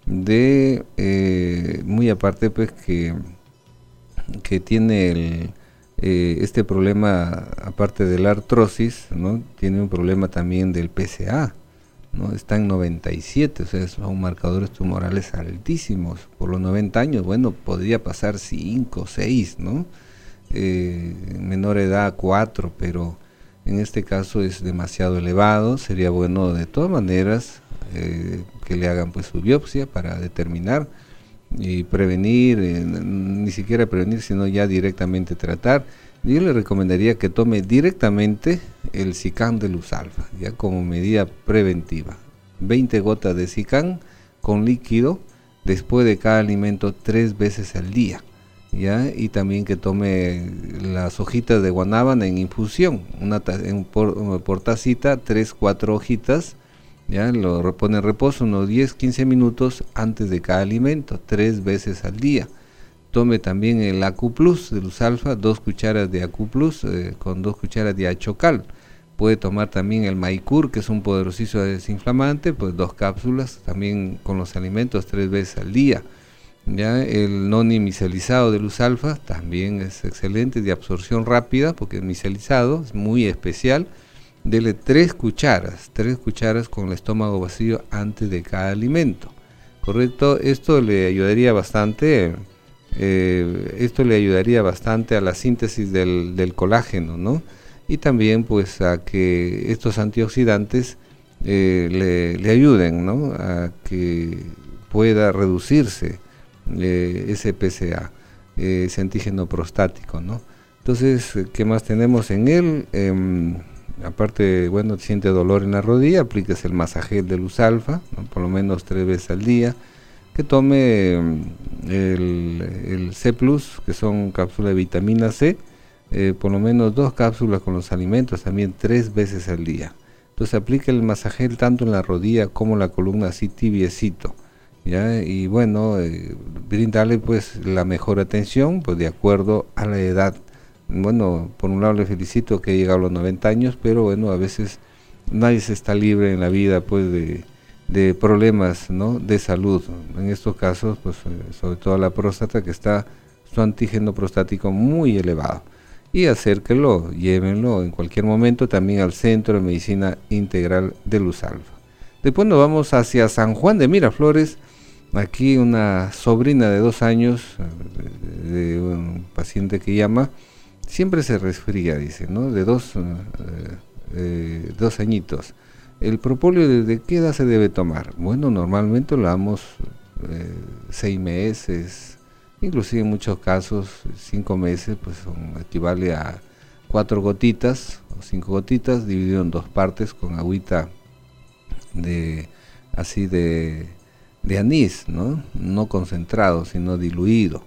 pues que tiene este problema, aparte de la artrosis, ¿no? Tiene un problema también del PSA, ¿no? Está en 97, o sea, son marcadores tumorales altísimos. Por los 90 años, bueno, podría pasar 5, 6, ¿no? En menor edad 4, pero en este caso es demasiado elevado. Sería bueno de todas maneras que le hagan pues su biopsia para determinar y prevenir, ni siquiera prevenir, sino ya directamente tratar. Yo le recomendaría que tome directamente el Zicam de luz alfa, ya como medida preventiva. 20 gotas de Zicam con líquido después de cada alimento 3 veces al día. ¿ya? Y también que tome las hojitas de guanábana en infusión, por tacita, 3-4 hojitas, ¿ya? Lo pone en reposo unos 10-15 minutos antes de cada alimento, 3 veces al día. Tome también el Acuplus de Luz Alfa, 2 cucharas de Acuplus con 2 cucharas de Achocal. Puede tomar también el Maicur, que es un poderosísimo desinflamante, pues 2 cápsulas, también con los alimentos 3 veces al día. Ya el noni micelizado de Luz Alfa también es excelente, de absorción rápida, porque el micelizado es muy especial. Dele 3 cucharas con el estómago vacío antes de cada alimento. Correcto, esto le ayudaría bastante a la síntesis del colágeno, ¿no? Y también pues a que estos antioxidantes le ayuden, ¿no? A que pueda reducirse ese PSA, ese antígeno prostático, ¿no? Entonces, ¿qué más tenemos en él? Aparte, bueno, siente dolor en la rodilla, aplíquese el masajel de Luz Alfa, ¿no? Por lo menos 3 veces al día. Que tome el C+, que son cápsulas de vitamina C, por lo menos 2 cápsulas con los alimentos, también 3 veces al día. Entonces aplique el masajel tanto en la rodilla como en la columna, así tibiecito, ¿ya? Y bueno, brindarle pues la mejor atención, pues de acuerdo a la edad. Bueno, por un lado le felicito que llega a los 90 años, pero bueno, a veces nadie se está libre en la vida pues de problemas, ¿no? De salud. En estos casos, pues sobre todo la próstata, que está su antígeno prostático muy elevado. Y acérquelo, llévenlo en cualquier momento también al Centro de Medicina Integral de Luz Alfa. Después nos vamos hacia San Juan de Miraflores. Aquí una sobrina de 2 años, de un paciente que llama, siempre se resfría, dice, ¿no? De 2 añitos. ¿El propóleo desde qué edad se debe tomar? Bueno, normalmente lo damos 6 meses, inclusive en muchos casos 5 meses, pues equivale a 4 gotitas o 5 gotitas dividido en 2 partes con agüita de anís, ¿no? No concentrado, sino diluido.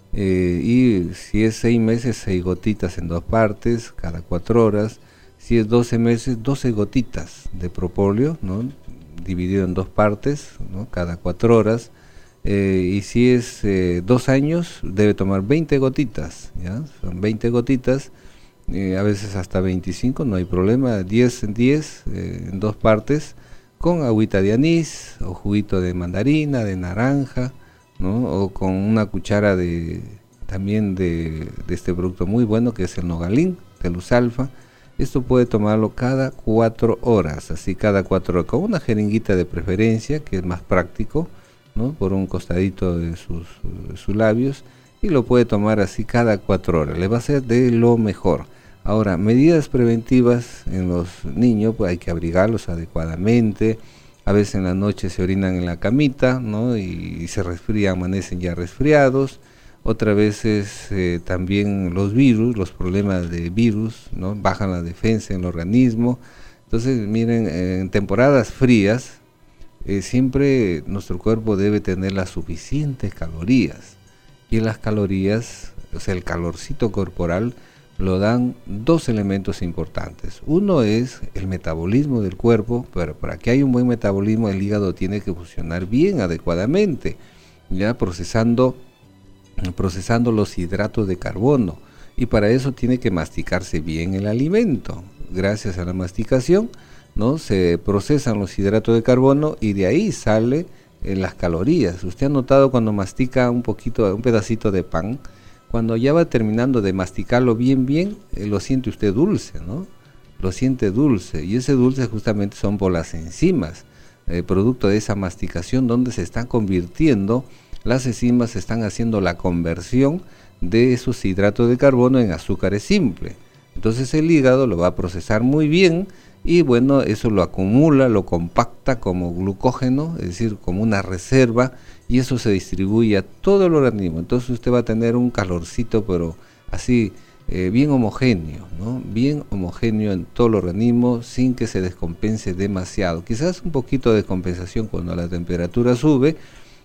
Y si es 6 meses, 6 gotitas en 2 partes cada 4 horas. Si es 12 meses, 12 gotitas de propóleo, ¿no? Dividido en 2 partes, ¿no? Cada 4 horas. Y si es 2 años, debe tomar 20 gotitas, ¿ya? Son 20 gotitas, a veces hasta 25, no hay problema, 10 en 10, en 2 partes, con agüita de anís, o juguito de mandarina, de naranja, ¿no? O con una cuchara también de este producto muy bueno, que es el Nogalín, de Luz Alfa. Esto puede tomarlo cada 4 horas, así cada 4 horas, con una jeringuita de preferencia, que es más práctico, ¿no? Por un costadito de sus labios, y lo puede tomar así cada 4 horas, le va a ser de lo mejor. Ahora, medidas preventivas en los niños, pues hay que abrigarlos adecuadamente. A veces en la noche se orinan en la camita, ¿no? Y se resfrían, amanecen ya resfriados. Otras veces también los problemas de virus, ¿no? Bajan la defensa en el organismo. Entonces, miren, en temporadas frías, siempre nuestro cuerpo debe tener las suficientes calorías. Y las calorías, o sea, el calorcito corporal, lo dan 2 elementos importantes. Uno es el metabolismo del cuerpo, pero para que haya un buen metabolismo, el hígado tiene que funcionar bien, adecuadamente, ya procesando los hidratos de carbono, y para eso tiene que masticarse bien el alimento. Gracias a la masticación, ¿no? Se procesan los hidratos de carbono y de ahí sale las calorías. Usted ha notado cuando mastica un pedacito de pan, cuando ya va terminando de masticarlo bien, lo siente usted dulce, ¿no? Lo siente dulce, y ese dulce justamente son por las enzimas, producto de esa masticación, donde se están convirtiendo, las enzimas están haciendo la conversión de esos hidratos de carbono en azúcares simples. Entonces el hígado lo va a procesar muy bien, y bueno, eso lo acumula, lo compacta como glucógeno, es decir, como una reserva, y eso se distribuye a todo el organismo. Entonces usted va a tener un calorcito, pero así, bien homogéneo, ¿no? Bien homogéneo en todo el organismo, sin que se descompense demasiado. Quizás un poquito de descompensación cuando la temperatura sube,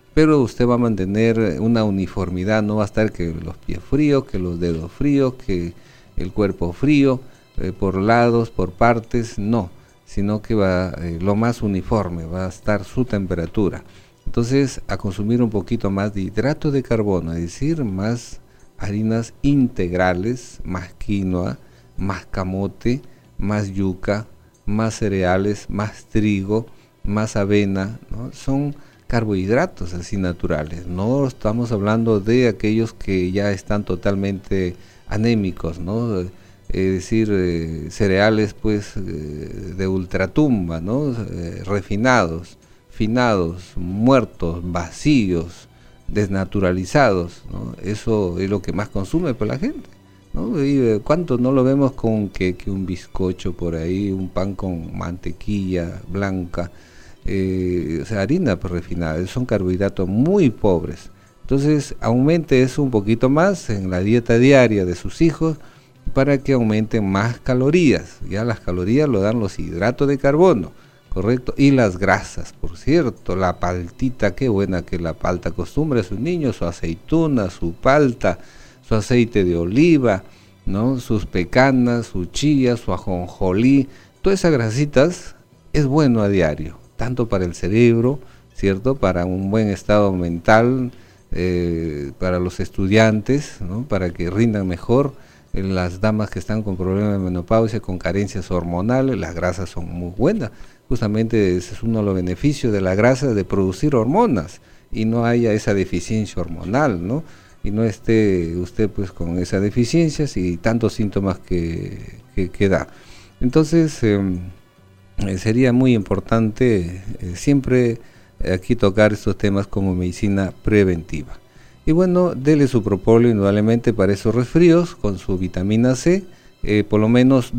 pero usted va a mantener una uniformidad, no va a estar que los pies fríos, que los dedos fríos, que el cuerpo frío, por lados, por partes, no, sino que va lo más uniforme, va a estar su temperatura. Entonces, a consumir un poquito más de hidrato de carbono, es decir, más harinas integrales, más quinoa, más camote, más yuca, más cereales, más trigo, más avena, ¿no? Son carbohidratos así naturales, no estamos hablando de aquellos que ya están totalmente anémicos, ¿no? Es decir, cereales pues de ultratumba, ¿no? Refinados, finados, muertos, vacíos, desnaturalizados, ¿no? Eso es lo que más consume por la gente, ¿no? Y cuánto no lo vemos con que un bizcocho por ahí, un pan con mantequilla blanca, o sea, harina pues, refinada, son carbohidratos muy pobres. Entonces aumente eso un poquito más en la dieta diaria de sus hijos para que aumenten más calorías. Ya las calorías lo dan los hidratos de carbono, correcto, y las grasas, por cierto, la paltita, qué buena que la palta, acostumbre a sus niños su aceituna, su palta, su aceite de oliva, ¿no? Sus pecanas, su chía, su ajonjolí, todas esas grasitas es bueno a diario, tanto para el cerebro, ¿cierto? Para un buen estado mental, para los estudiantes, ¿no? Para que rindan mejor. Las damas que están con problemas de menopausia, con carencias hormonales, las grasas son muy buenas. Justamente ese es uno de los beneficios de la grasa, de producir hormonas y no haya esa deficiencia hormonal, ¿no? Y no esté usted pues con esas deficiencias y tantos síntomas que da. Entonces sería muy importante siempre aquí tocar estos temas como medicina preventiva. Y bueno, dele su propóleo indudablemente para esos resfríos con su vitamina C, por lo menos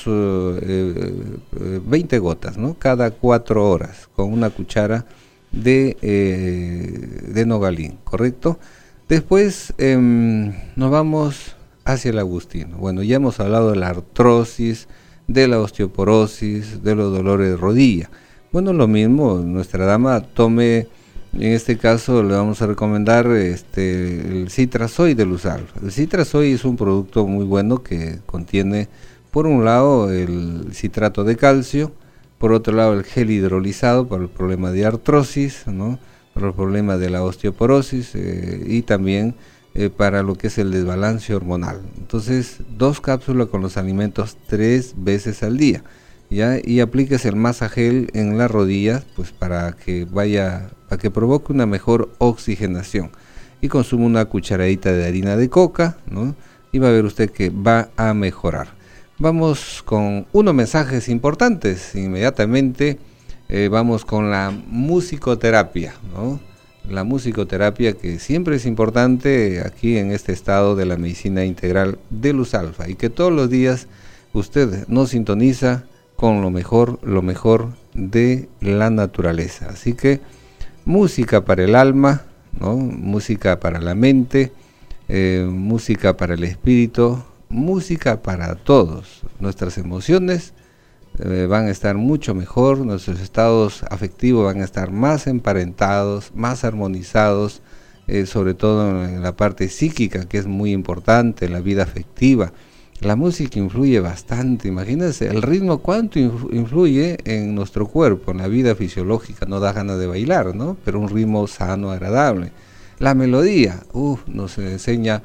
20 gotas, ¿no? Cada 4 horas, con una cuchara de nogalín, ¿correcto? Después nos vamos hacia el agustino. Bueno, ya hemos hablado de la artrosis, de la osteoporosis, de los dolores de rodilla. Bueno, lo mismo, nuestra dama tome, en este caso le vamos a recomendar el Citrasoy de Luz Alfa. El Citrasoy es un producto muy bueno que contiene, por un lado, el citrato de calcio, por otro lado, el gel hidrolizado para el problema de artrosis, ¿no? Para el problema de la osteoporosis y también para lo que es el desbalance hormonal. Entonces, 2 cápsulas con los alimentos 3 veces al día, ¿ya? Y aplíquese el masagel en las rodillas, pues para que provoque una mejor oxigenación. Y consume una cucharadita de harina de coca, ¿no? Y va a ver usted que va a mejorar. Vamos con unos mensajes importantes. Inmediatamente vamos con la musicoterapia, ¿no? La musicoterapia que siempre es importante aquí en este estado de la medicina integral de Luz Alfa y que todos los días usted nos sintoniza con lo mejor de la naturaleza. Así que música para el alma, ¿no? Música para la mente, música para el espíritu, música para todos. Nuestras emociones van a estar mucho mejor, nuestros estados afectivos van a estar más emparentados, más armonizados, sobre todo en la parte psíquica, que es muy importante, en la vida afectiva. La música influye bastante, imagínense el ritmo cuánto influye en nuestro cuerpo, en la vida fisiológica, no da ganas de bailar, ¿no? Pero un ritmo sano, agradable. La melodía, nos enseña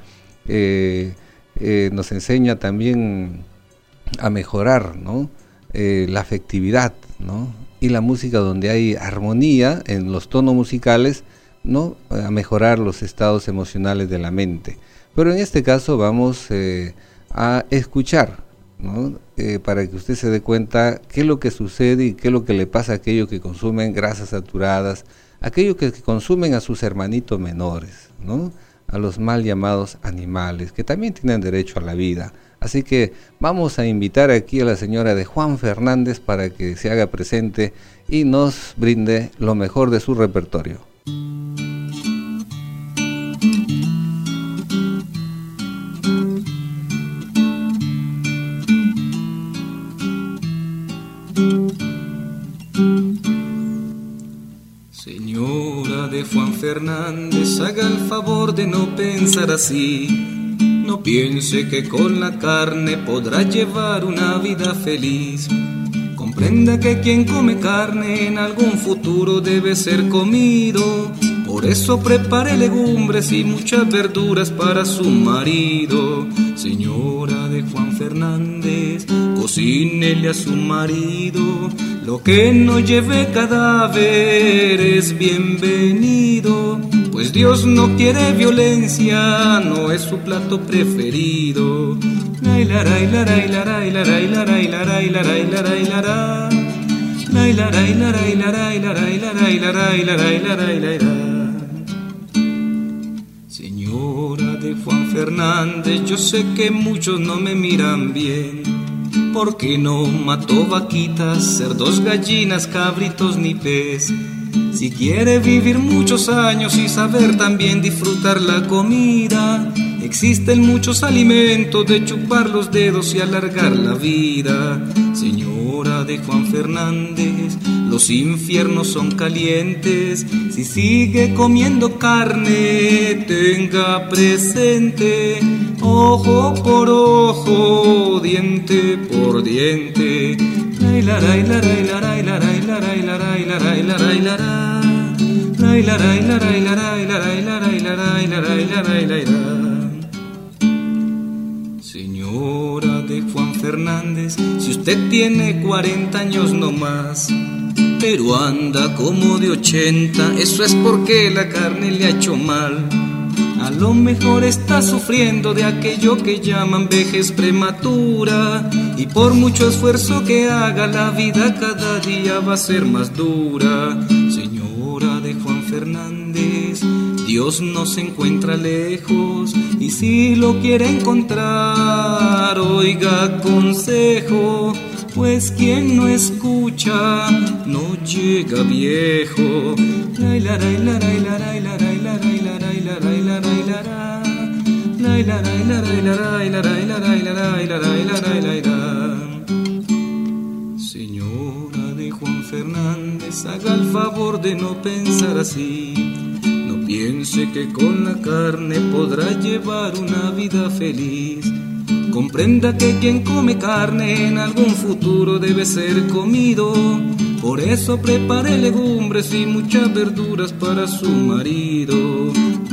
también a mejorar, ¿no? La afectividad, ¿no? Y la música donde hay armonía en los tonos musicales, ¿no? A mejorar los estados emocionales de la mente. Pero en este caso vamos a escuchar, ¿no? Para que usted se dé cuenta qué es lo que sucede y qué es lo que le pasa a aquellos que consumen grasas saturadas, aquellos que consumen a sus hermanitos menores, ¿no? A los mal llamados animales, que también tienen derecho a la vida. Así que vamos a invitar aquí a la señora de Juan Fernández para que se haga presente y nos brinde lo mejor de su repertorio. Señora de Juan Fernández, Fernández, haga el favor de no pensar así. No piense que con la carne podrá llevar una vida feliz. Comprenda que quien come carne en algún futuro debe ser comido. Por eso prepare legumbres y muchas verduras para su marido. Señora de Juan Fernández, cocínele a su marido. Lo que no lleve cadáver es bienvenido, pues Dios no quiere violencia, no es su plato preferido. Señora de Juan Fernández, yo sé que muchos no me miran bien, porque no mató vaquitas, cerdos, gallinas, cabritos ni pez. Si quiere vivir muchos años y saber también disfrutar la comida, existen muchos alimentos de chupar los dedos y alargar la vida. Señora de Juan Fernández, los infiernos son calientes. Si sigue comiendo carne, tenga presente, ojo por ojo, diente por diente. Señora de Juan Fernández, si usted tiene 40 años no más, pero anda como de 80, eso es porque la carne le ha hecho mal. A lo mejor está sufriendo de aquello que llaman vejez prematura, y por mucho esfuerzo que haga, la vida cada día va a ser más dura. Señora de Juan Fernández, Dios no se encuentra lejos, y si lo quiere encontrar, oiga consejo, pues quien no escucha no llega viejo. Señora de Juan Fernández, haga el favor de no pensar así. No piense que con la carne podrá llevar una vida feliz. Comprenda que quien come carne en algún futuro debe ser comido. Por eso prepare legumbres y muchas verduras para su marido.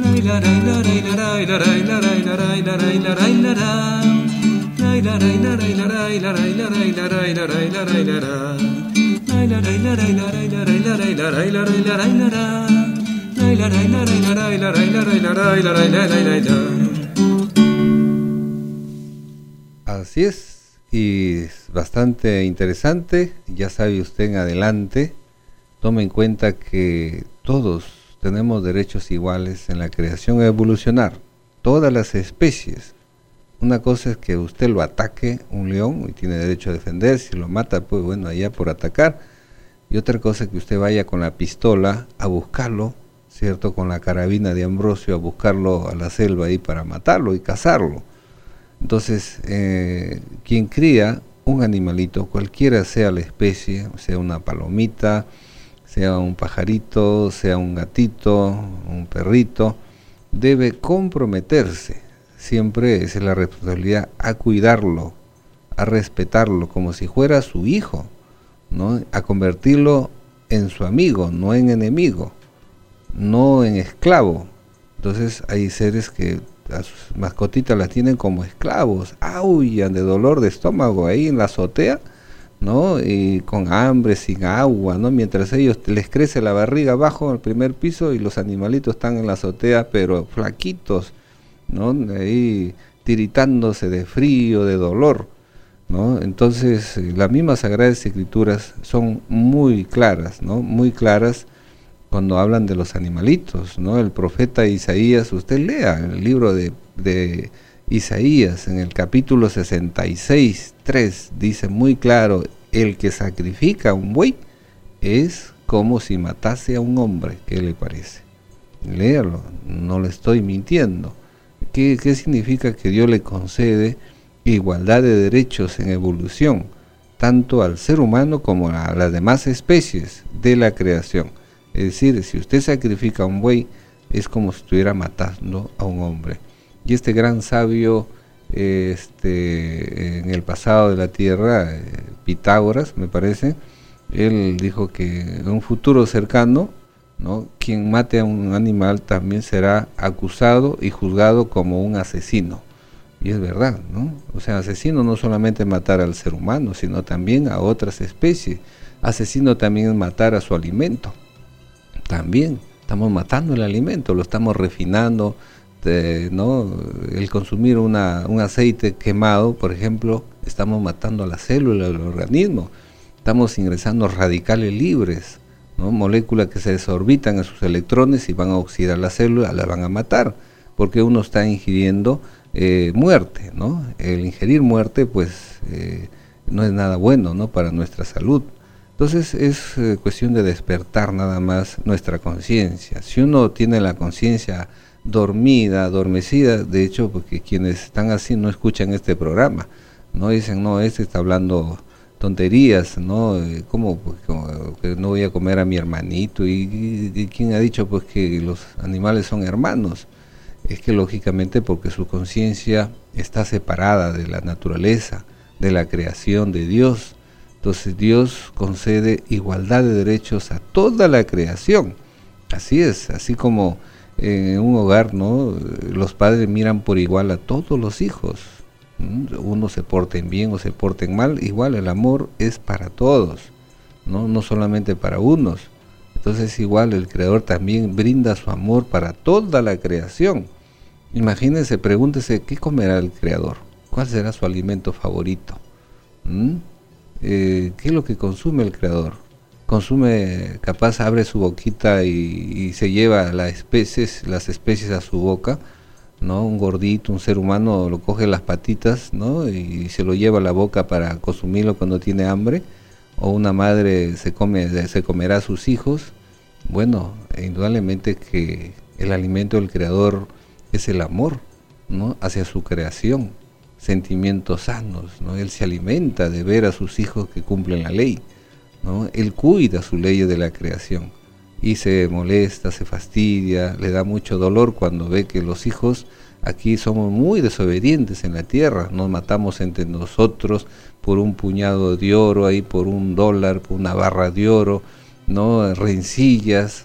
Así es, y es bastante interesante. Ya sabe usted, en adelante, tome en cuenta que todos tenemos derechos iguales en la creación a evolucionar, todas las especies. Una cosa es que usted lo ataque, un león, y tiene derecho a defenderse. Si lo mata, pues bueno, allá por atacar. Y otra cosa es que usted vaya con la pistola a buscarlo, ¿cierto? Con la carabina de Ambrosio a buscarlo a la selva ahí para matarlo y cazarlo. Entonces, quien cría un animalito, cualquiera sea la especie, sea una palomita, sea un pajarito, sea un gatito, un perrito, debe comprometerse, siempre es la responsabilidad, a cuidarlo, a respetarlo como si fuera su hijo, ¿no? A convertirlo en su amigo, no en enemigo, no en esclavo. Entonces hay seres que a sus mascotitas las tienen como esclavos, aullan de dolor de estómago ahí en la azotea, ¿no? Y con hambre, sin agua, ¿no? Mientras ellos les crece la barriga abajo en el primer piso y los animalitos están en la azotea, pero flaquitos, ¿no? Ahí tiritándose de frío, de dolor, ¿no? Entonces, las mismas Sagradas Escrituras son muy claras, ¿no? Muy claras cuando hablan de los animalitos, ¿no? El profeta Isaías, usted lea el libro de Isaías, en el capítulo 66:3, dice muy claro: el que sacrifica un buey es como si matase a un hombre. ¿Qué le parece? Léalo, no le estoy mintiendo. ¿Qué significa? Que Dios le concede igualdad de derechos en evolución, tanto al ser humano como a las demás especies de la creación. Es decir, si usted sacrifica un buey, es como si estuviera matando a un hombre. Y este gran sabio, en el pasado de la Tierra, Pitágoras, me parece, él dijo que en un futuro cercano, ¿no?, quien mate a un animal también será acusado y juzgado como un asesino. Y es verdad, ¿no? O sea, asesino no solamente matar al ser humano, sino también a otras especies. Asesino también es matar a su alimento. También estamos matando el alimento, lo estamos refinando, ¿no? El consumir un aceite quemado, por ejemplo, estamos matando a la célula del organismo. Estamos ingresando radicales libres, ¿no?, moléculas que se desorbitan en sus electrones y van a oxidar la célula, la van a matar, porque uno está ingiriendo muerte, ¿no? El ingerir muerte, pues, no es nada bueno, ¿no?, para nuestra salud. Entonces es cuestión de despertar nada más nuestra conciencia. Si uno tiene la conciencia dormida, adormecida, de hecho, porque quienes están así no escuchan este programa, no dicen, no, este está hablando tonterías, ¿no? ¿Cómo que no voy a comer a mi hermanito? ¿Y quién ha dicho pues que los animales son hermanos? Es que lógicamente porque su conciencia está separada de la naturaleza, de la creación de Dios. Entonces Dios concede igualdad de derechos a toda la creación. Así es, así como en un hogar, ¿no?, los padres miran por igual a todos los hijos. Unos se porten bien o se porten mal, igual el amor es para todos, no solamente para unos. Entonces igual el Creador también brinda su amor para toda la creación. Imagínense, pregúntese, ¿qué comerá el Creador? ¿Cuál será su alimento favorito? ¿Qué es lo que consume el Creador? Consume, capaz abre su boquita y se lleva las especies a su boca, ¿no? Un gordito, un ser humano lo coge las patitas, ¿no?, y se lo lleva a la boca para consumirlo cuando tiene hambre, o una madre se comerá a sus hijos. Bueno, indudablemente que el alimento del Creador es el amor, ¿no?, hacia su creación, sentimientos sanos, ¿no? Él se alimenta de ver a sus hijos que cumplen la ley, ¿no? Él cuida su ley de la creación. Y se molesta, se fastidia, le da mucho dolor cuando ve que los hijos aquí somos muy desobedientes en la tierra, nos matamos entre nosotros por un puñado de oro, ahí por $1, por una barra de oro, ¿no? Rencillas,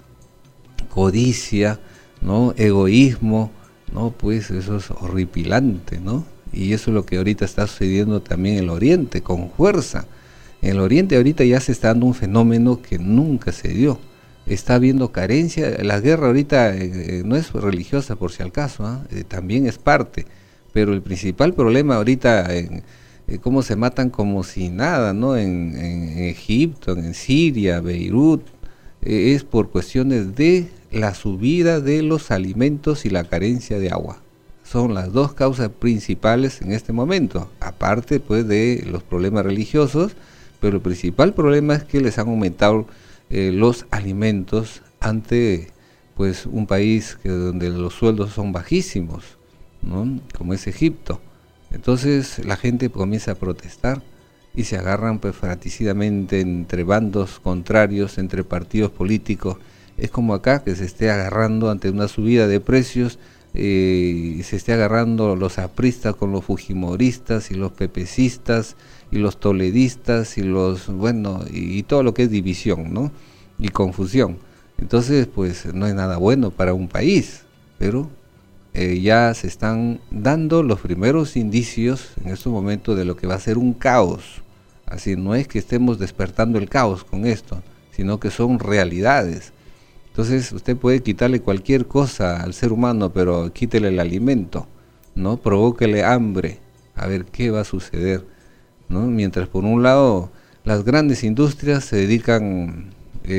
codicia, ¿no? Egoísmo, ¿no? Pues eso es horripilante, ¿no? Y eso es lo que ahorita está sucediendo también en el Oriente, con fuerza. En el Oriente ahorita ya se está dando un fenómeno que nunca se dio. Está habiendo carencia, la guerra ahorita no es religiosa por si al caso, también es parte, pero el principal problema ahorita cómo se matan como si nada, ¿no? En Egipto, en Siria, Beirut, es por cuestiones de la subida de los alimentos y la carencia de agua. Son las dos causas principales en este momento, aparte pues de los problemas religiosos, pero el principal problema es que les han aumentado los alimentos ante pues un país donde los sueldos son bajísimos, ¿no?, como es Egipto. Entonces la gente comienza a protestar y se agarran pues fratricidamente entre bandos contrarios, entre partidos políticos. Es como acá que se esté agarrando ante una subida de precios, se esté agarrando los apristas con los fujimoristas y los pepecistas y los toledistas y y todo lo que es división, ¿no?, y confusión. Entonces pues no es nada bueno para un país, pero ya se están dando los primeros indicios en estos momentos de lo que va a ser un caos. Así no es que estemos despertando el caos con esto, sino que son realidades. Entonces usted puede quitarle cualquier cosa al ser humano, pero quítele el alimento, ¿no? Provóquele hambre, a ver qué va a suceder, ¿no? Mientras por un lado las grandes industrias se dedican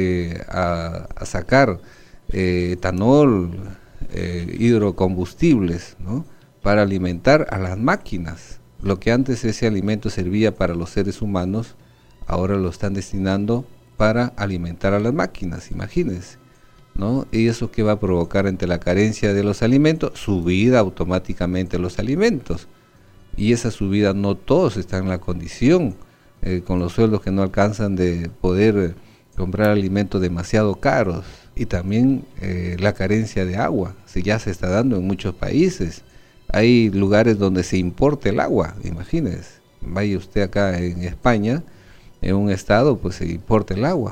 a sacar etanol, hidrocombustibles, ¿no?, para alimentar a las máquinas. Lo que antes ese alimento servía para los seres humanos, ahora lo están destinando para alimentar a las máquinas, imagínense, ¿no? Y eso que va a provocar ante la carencia de los alimentos, subida automáticamente de los alimentos. Y esa subida no todos están en la condición, con los sueldos que no alcanzan de poder comprar alimentos demasiado caros. y también la carencia de agua, ya se está dando en muchos países. Hay lugares donde se importa el agua, imagínese, vaya usted acá en España, en un estado, pues se importa el agua.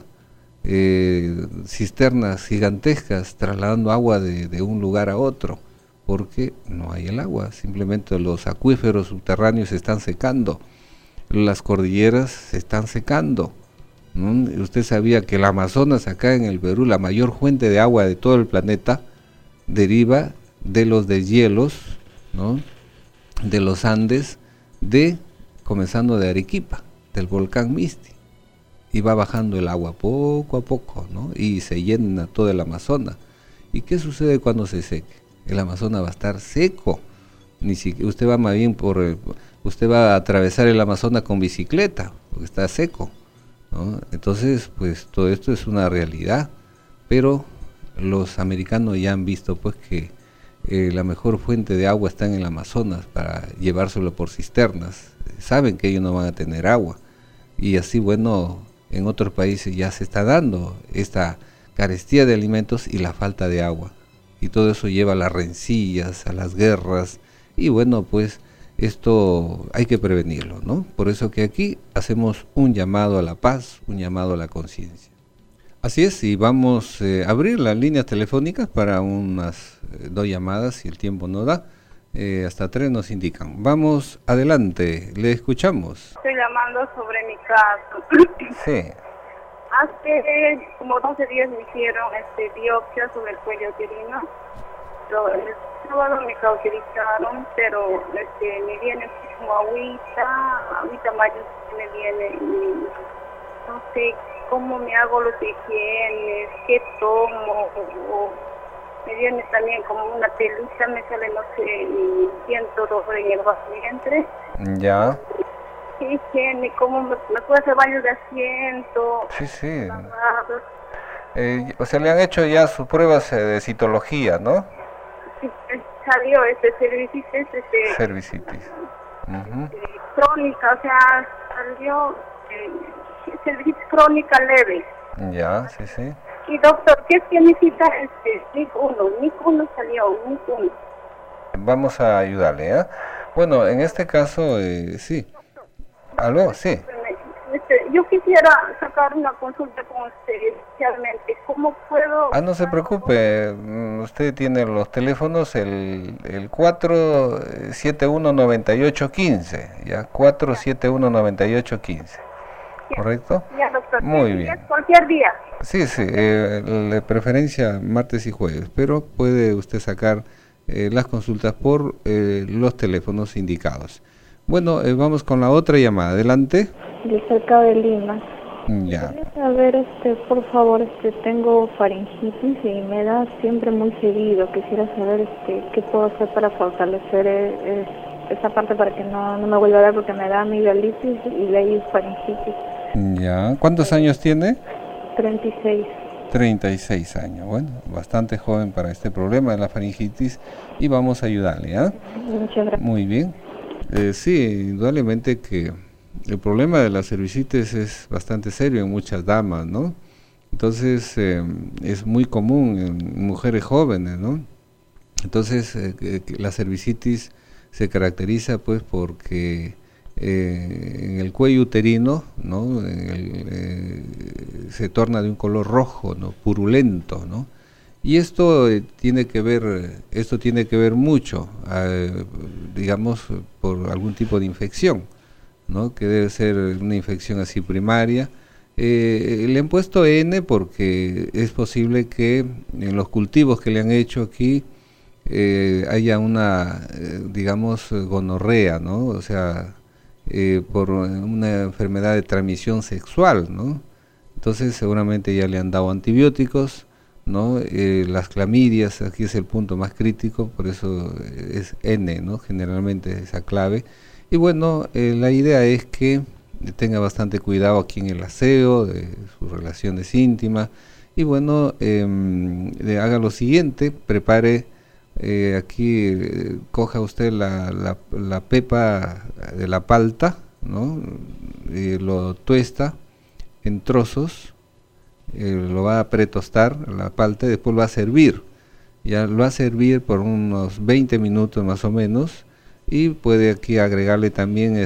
Cisternas gigantescas trasladando agua de un lugar a otro, porque no hay el agua, simplemente los acuíferos subterráneos se están secando, las cordilleras se están secando, ¿no? Usted sabía que el Amazonas acá en el Perú, la mayor fuente de agua de todo el planeta, deriva de los deshielos, ¿no?, de los Andes, comenzando de Arequipa, del volcán Misti, y va bajando el agua poco a poco, ¿no?, y se llena todo el Amazonas. ¿Y qué sucede cuando se seque? El Amazonas va a estar seco. Ni siquiera usted va más bien usted va a atravesar el Amazonas con bicicleta, porque está seco, ¿no? Entonces, pues todo esto es una realidad, pero los americanos ya han visto pues que la mejor fuente de agua está en el Amazonas para llevárselo por cisternas. Saben que ellos no van a tener agua, y así, bueno, en otros países ya se está dando esta carestía de alimentos y la falta de agua, y todo eso lleva a las rencillas, a las guerras, y bueno, pues esto hay que prevenirlo, ¿no? Por eso que aquí hacemos un llamado a la paz, un llamado a la conciencia. Así es, y vamos a abrir las líneas telefónicas para unas 2 llamadas, si el tiempo no da, hasta 3 nos indican. Vamos adelante, le escuchamos. Estoy llamando sobre mi caso. Sí. Hace como 12 días me hicieron biopsia sobre el cuello uterino. El sábado me cauterizaron, pero me viene como agüita amarilla me viene, y no sé cómo me hago los higienes, qué tomo, o me viene también como una pelusa, me sale, no sé, y siento dolor en el vientre. Ya. ¿Qué higiene? ¿Cómo me puedo hacer baños de asiento? Sí. O sea, le han hecho ya sus pruebas de citología, ¿no? Sí, salió cervicitis. Cervicitis. Crónica, o sea, salió cervicitis crónica leve. Ya, sí. Y doctor, ¿qué necesita NIC 1 salió, NIC 1. Vamos a ayudarle, ¿eh? Bueno, en este caso, sí. ¿Aló? Sí. Yo quisiera sacar una consulta con usted, especialmente. ¿Cómo puedo...? No se preocupe, usted tiene los teléfonos, el 471-9815, ya, 471-9815, ¿correcto? Ya, doctor. Muy bien. Cualquier día. Sí, de preferencia martes y jueves, pero puede usted sacar las consultas por los teléfonos indicados. Bueno, vamos con la otra llamada. Adelante. De cerca de Lima. Ya. Quería saber, por favor, tengo faringitis y me da siempre muy seguido. Quisiera saber qué puedo hacer para fortalecer esa parte para que no me vuelva a dar, porque me da amigdalitis y de ahí faringitis. Ya. ¿Cuántos años tiene? 36. 36 años. Bueno, bastante joven para este problema de la faringitis, y vamos a ayudarle, ¿ah? Muchas gracias. Muy bien. Sí, indudablemente que el problema de la cervicitis es bastante serio en muchas damas, ¿no? Entonces, es muy común en mujeres jóvenes, ¿no? Entonces, la cervicitis se caracteriza, pues, porque en el cuello uterino, ¿no?, se torna de un color rojo, ¿no?, purulento, ¿no? Y esto tiene que ver mucho, digamos, por algún tipo de infección, ¿no?, que debe ser una infección así primaria. Le han puesto N porque es posible que en los cultivos que le han hecho aquí haya una, digamos, gonorrea, ¿no?, o sea, por una enfermedad de transmisión sexual, ¿no? Entonces seguramente ya le han dado antibióticos, ¿no? Las clamidias, aquí es el punto más crítico, por eso es N, ¿no?, generalmente esa clave. Y bueno, la idea es que tenga bastante cuidado aquí en el aseo de sus relaciones íntimas, y bueno, haga lo siguiente: prepare aquí, coja usted la pepa de la palta, ¿no?, y lo tuesta en trozos, lo va a pretostar la palta y después lo va a servir. Ya lo va a servir por unos 20 minutos más o menos, y puede aquí agregarle también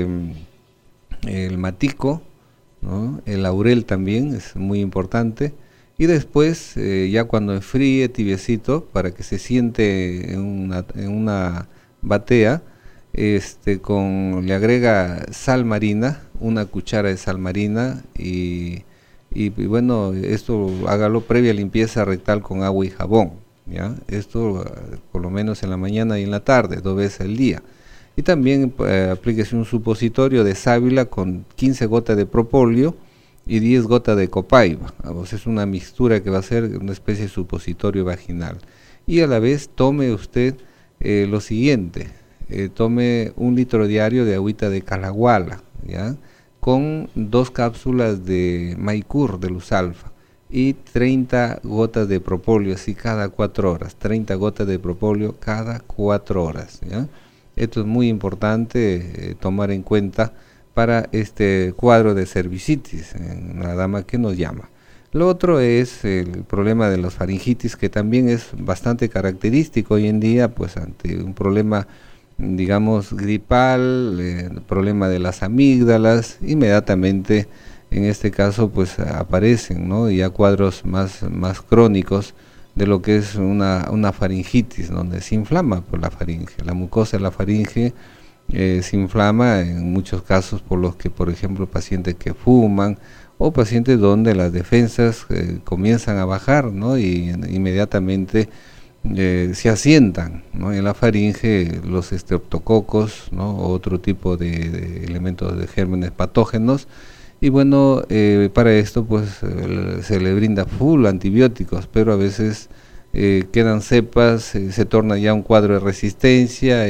el matico, ¿no? El laurel también es muy importante, y después ya cuando enfríe tibiecito, para que se siente en una batea, le agrega sal marina, una cuchara de sal marina, y bueno, esto hágalo previa limpieza rectal con agua y jabón, ¿ya? Esto por lo menos en la mañana y en la tarde, 2 veces al día. Y también aplíquese un supositorio de sábila con 15 gotas de propóleo y 10 gotas de copaiba. Es una mixtura que va a ser una especie de supositorio vaginal. Y a la vez tome usted lo siguiente, tome 1 litro diario de agüita de calahuala, ¿ya? Con 2 cápsulas de maicur de luz alfa y 30 gotas de propóleo, así cada 4 horas, 30 gotas de propóleo cada 4 horas, ¿ya? Esto es muy importante tomar en cuenta para este cuadro de cervicitis en la dama que nos llama. Lo otro es el problema de los faringitis, que también es bastante característico hoy en día, pues ante un problema, digamos, gripal, el problema de las amígdalas, inmediatamente en este caso pues aparecen, ¿no? Ya cuadros más crónicos de lo que es una faringitis, donde se inflama por la faringe. La mucosa de la faringe se inflama en muchos casos por los que, por ejemplo, pacientes que fuman o pacientes donde las defensas comienzan a bajar, ¿no? Y inmediatamente se asientan, ¿no? En la faringe los estreptococos, ¿no? Otro tipo de elementos de gérmenes patógenos. Y bueno, para esto pues se le brinda full antibióticos, pero a veces quedan cepas, se torna ya un cuadro de resistencia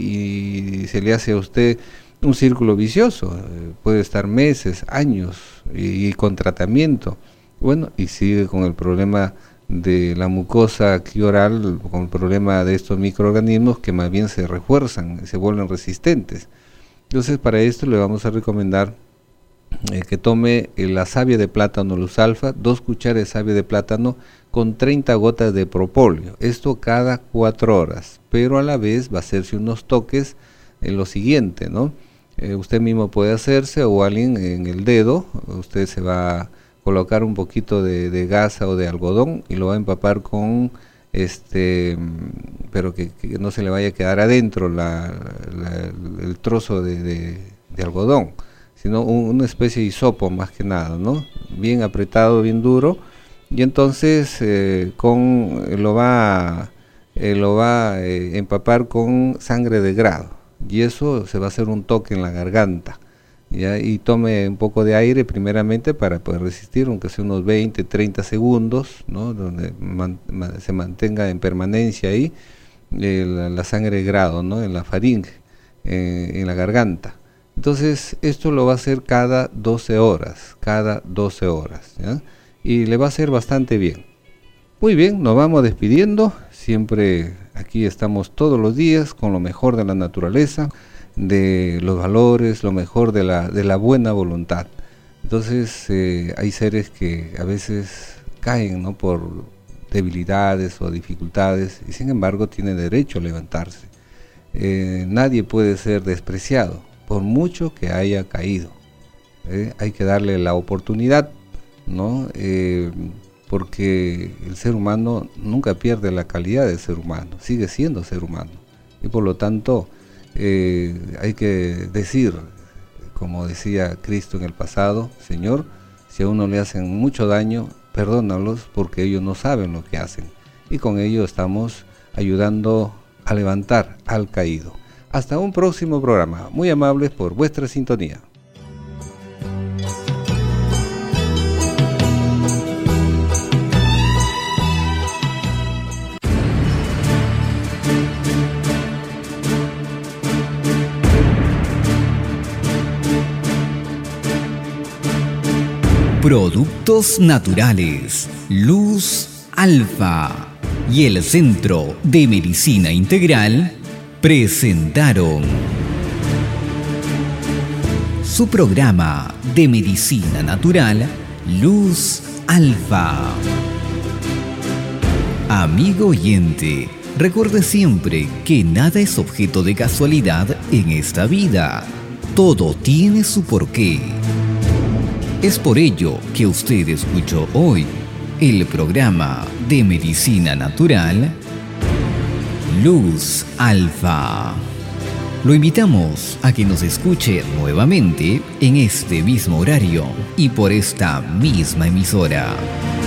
y se le hace a usted un círculo vicioso. Puede estar meses, años y con tratamiento. Bueno, y sigue con el problema de la mucosa aquí oral, con el problema de estos microorganismos que más bien se refuerzan, se vuelven resistentes. Entonces para esto le vamos a recomendar que tome la savia de plátano luz alfa, 2 cucharas de savia de plátano con 30 gotas de propóleo, esto cada 4 horas, pero a la vez va a hacerse unos toques en lo siguiente, ¿no? Usted mismo puede hacerse, o alguien en el dedo, usted se va a colocar un poquito de gasa o de algodón y lo va a empapar con pero que no se le vaya a quedar adentro el trozo de algodón, sino una especie de hisopo más que nada, ¿no? Bien apretado, bien duro, y entonces lo va a empapar con sangre de grado, y eso se va a hacer un toque en la garganta, ¿ya? Y tome un poco de aire primeramente para poder resistir, aunque sea unos 20, 30 segundos, ¿no? Donde se mantenga en permanencia ahí la sangre de grado, ¿no? En la faringe, en la garganta. Entonces esto lo va a hacer cada 12 horas, ¿ya? Y le va a hacer bastante bien. Muy bien, nos vamos despidiendo. Siempre aquí estamos todos los días con lo mejor de la naturaleza, de los valores, lo mejor de la buena voluntad. Entonces hay seres que a veces caen, ¿no? Por debilidades o dificultades, y sin embargo tienen derecho a levantarse. Nadie puede ser despreciado por mucho que haya caído. Hay que darle la oportunidad, ¿no? Porque el ser humano nunca pierde la calidad de ser humano, sigue siendo ser humano, y por lo tanto hay que decir, como decía Cristo en el pasado: Señor, si a uno le hacen mucho daño, perdónalos, porque ellos no saben lo que hacen. Y con ello estamos ayudando a levantar al caído. Hasta un próximo programa. Muy amables por vuestra sintonía. Productos naturales, Luz Alfa y el Centro de Medicina Integral presentaron su programa de medicina natural, Luz Alfa. Amigo oyente, recuerde siempre que nada es objeto de casualidad en esta vida. Todo tiene su porqué. Es por ello que usted escuchó hoy el programa de Medicina Natural Luz Alfa. Lo invitamos a que nos escuche nuevamente en este mismo horario y por esta misma emisora.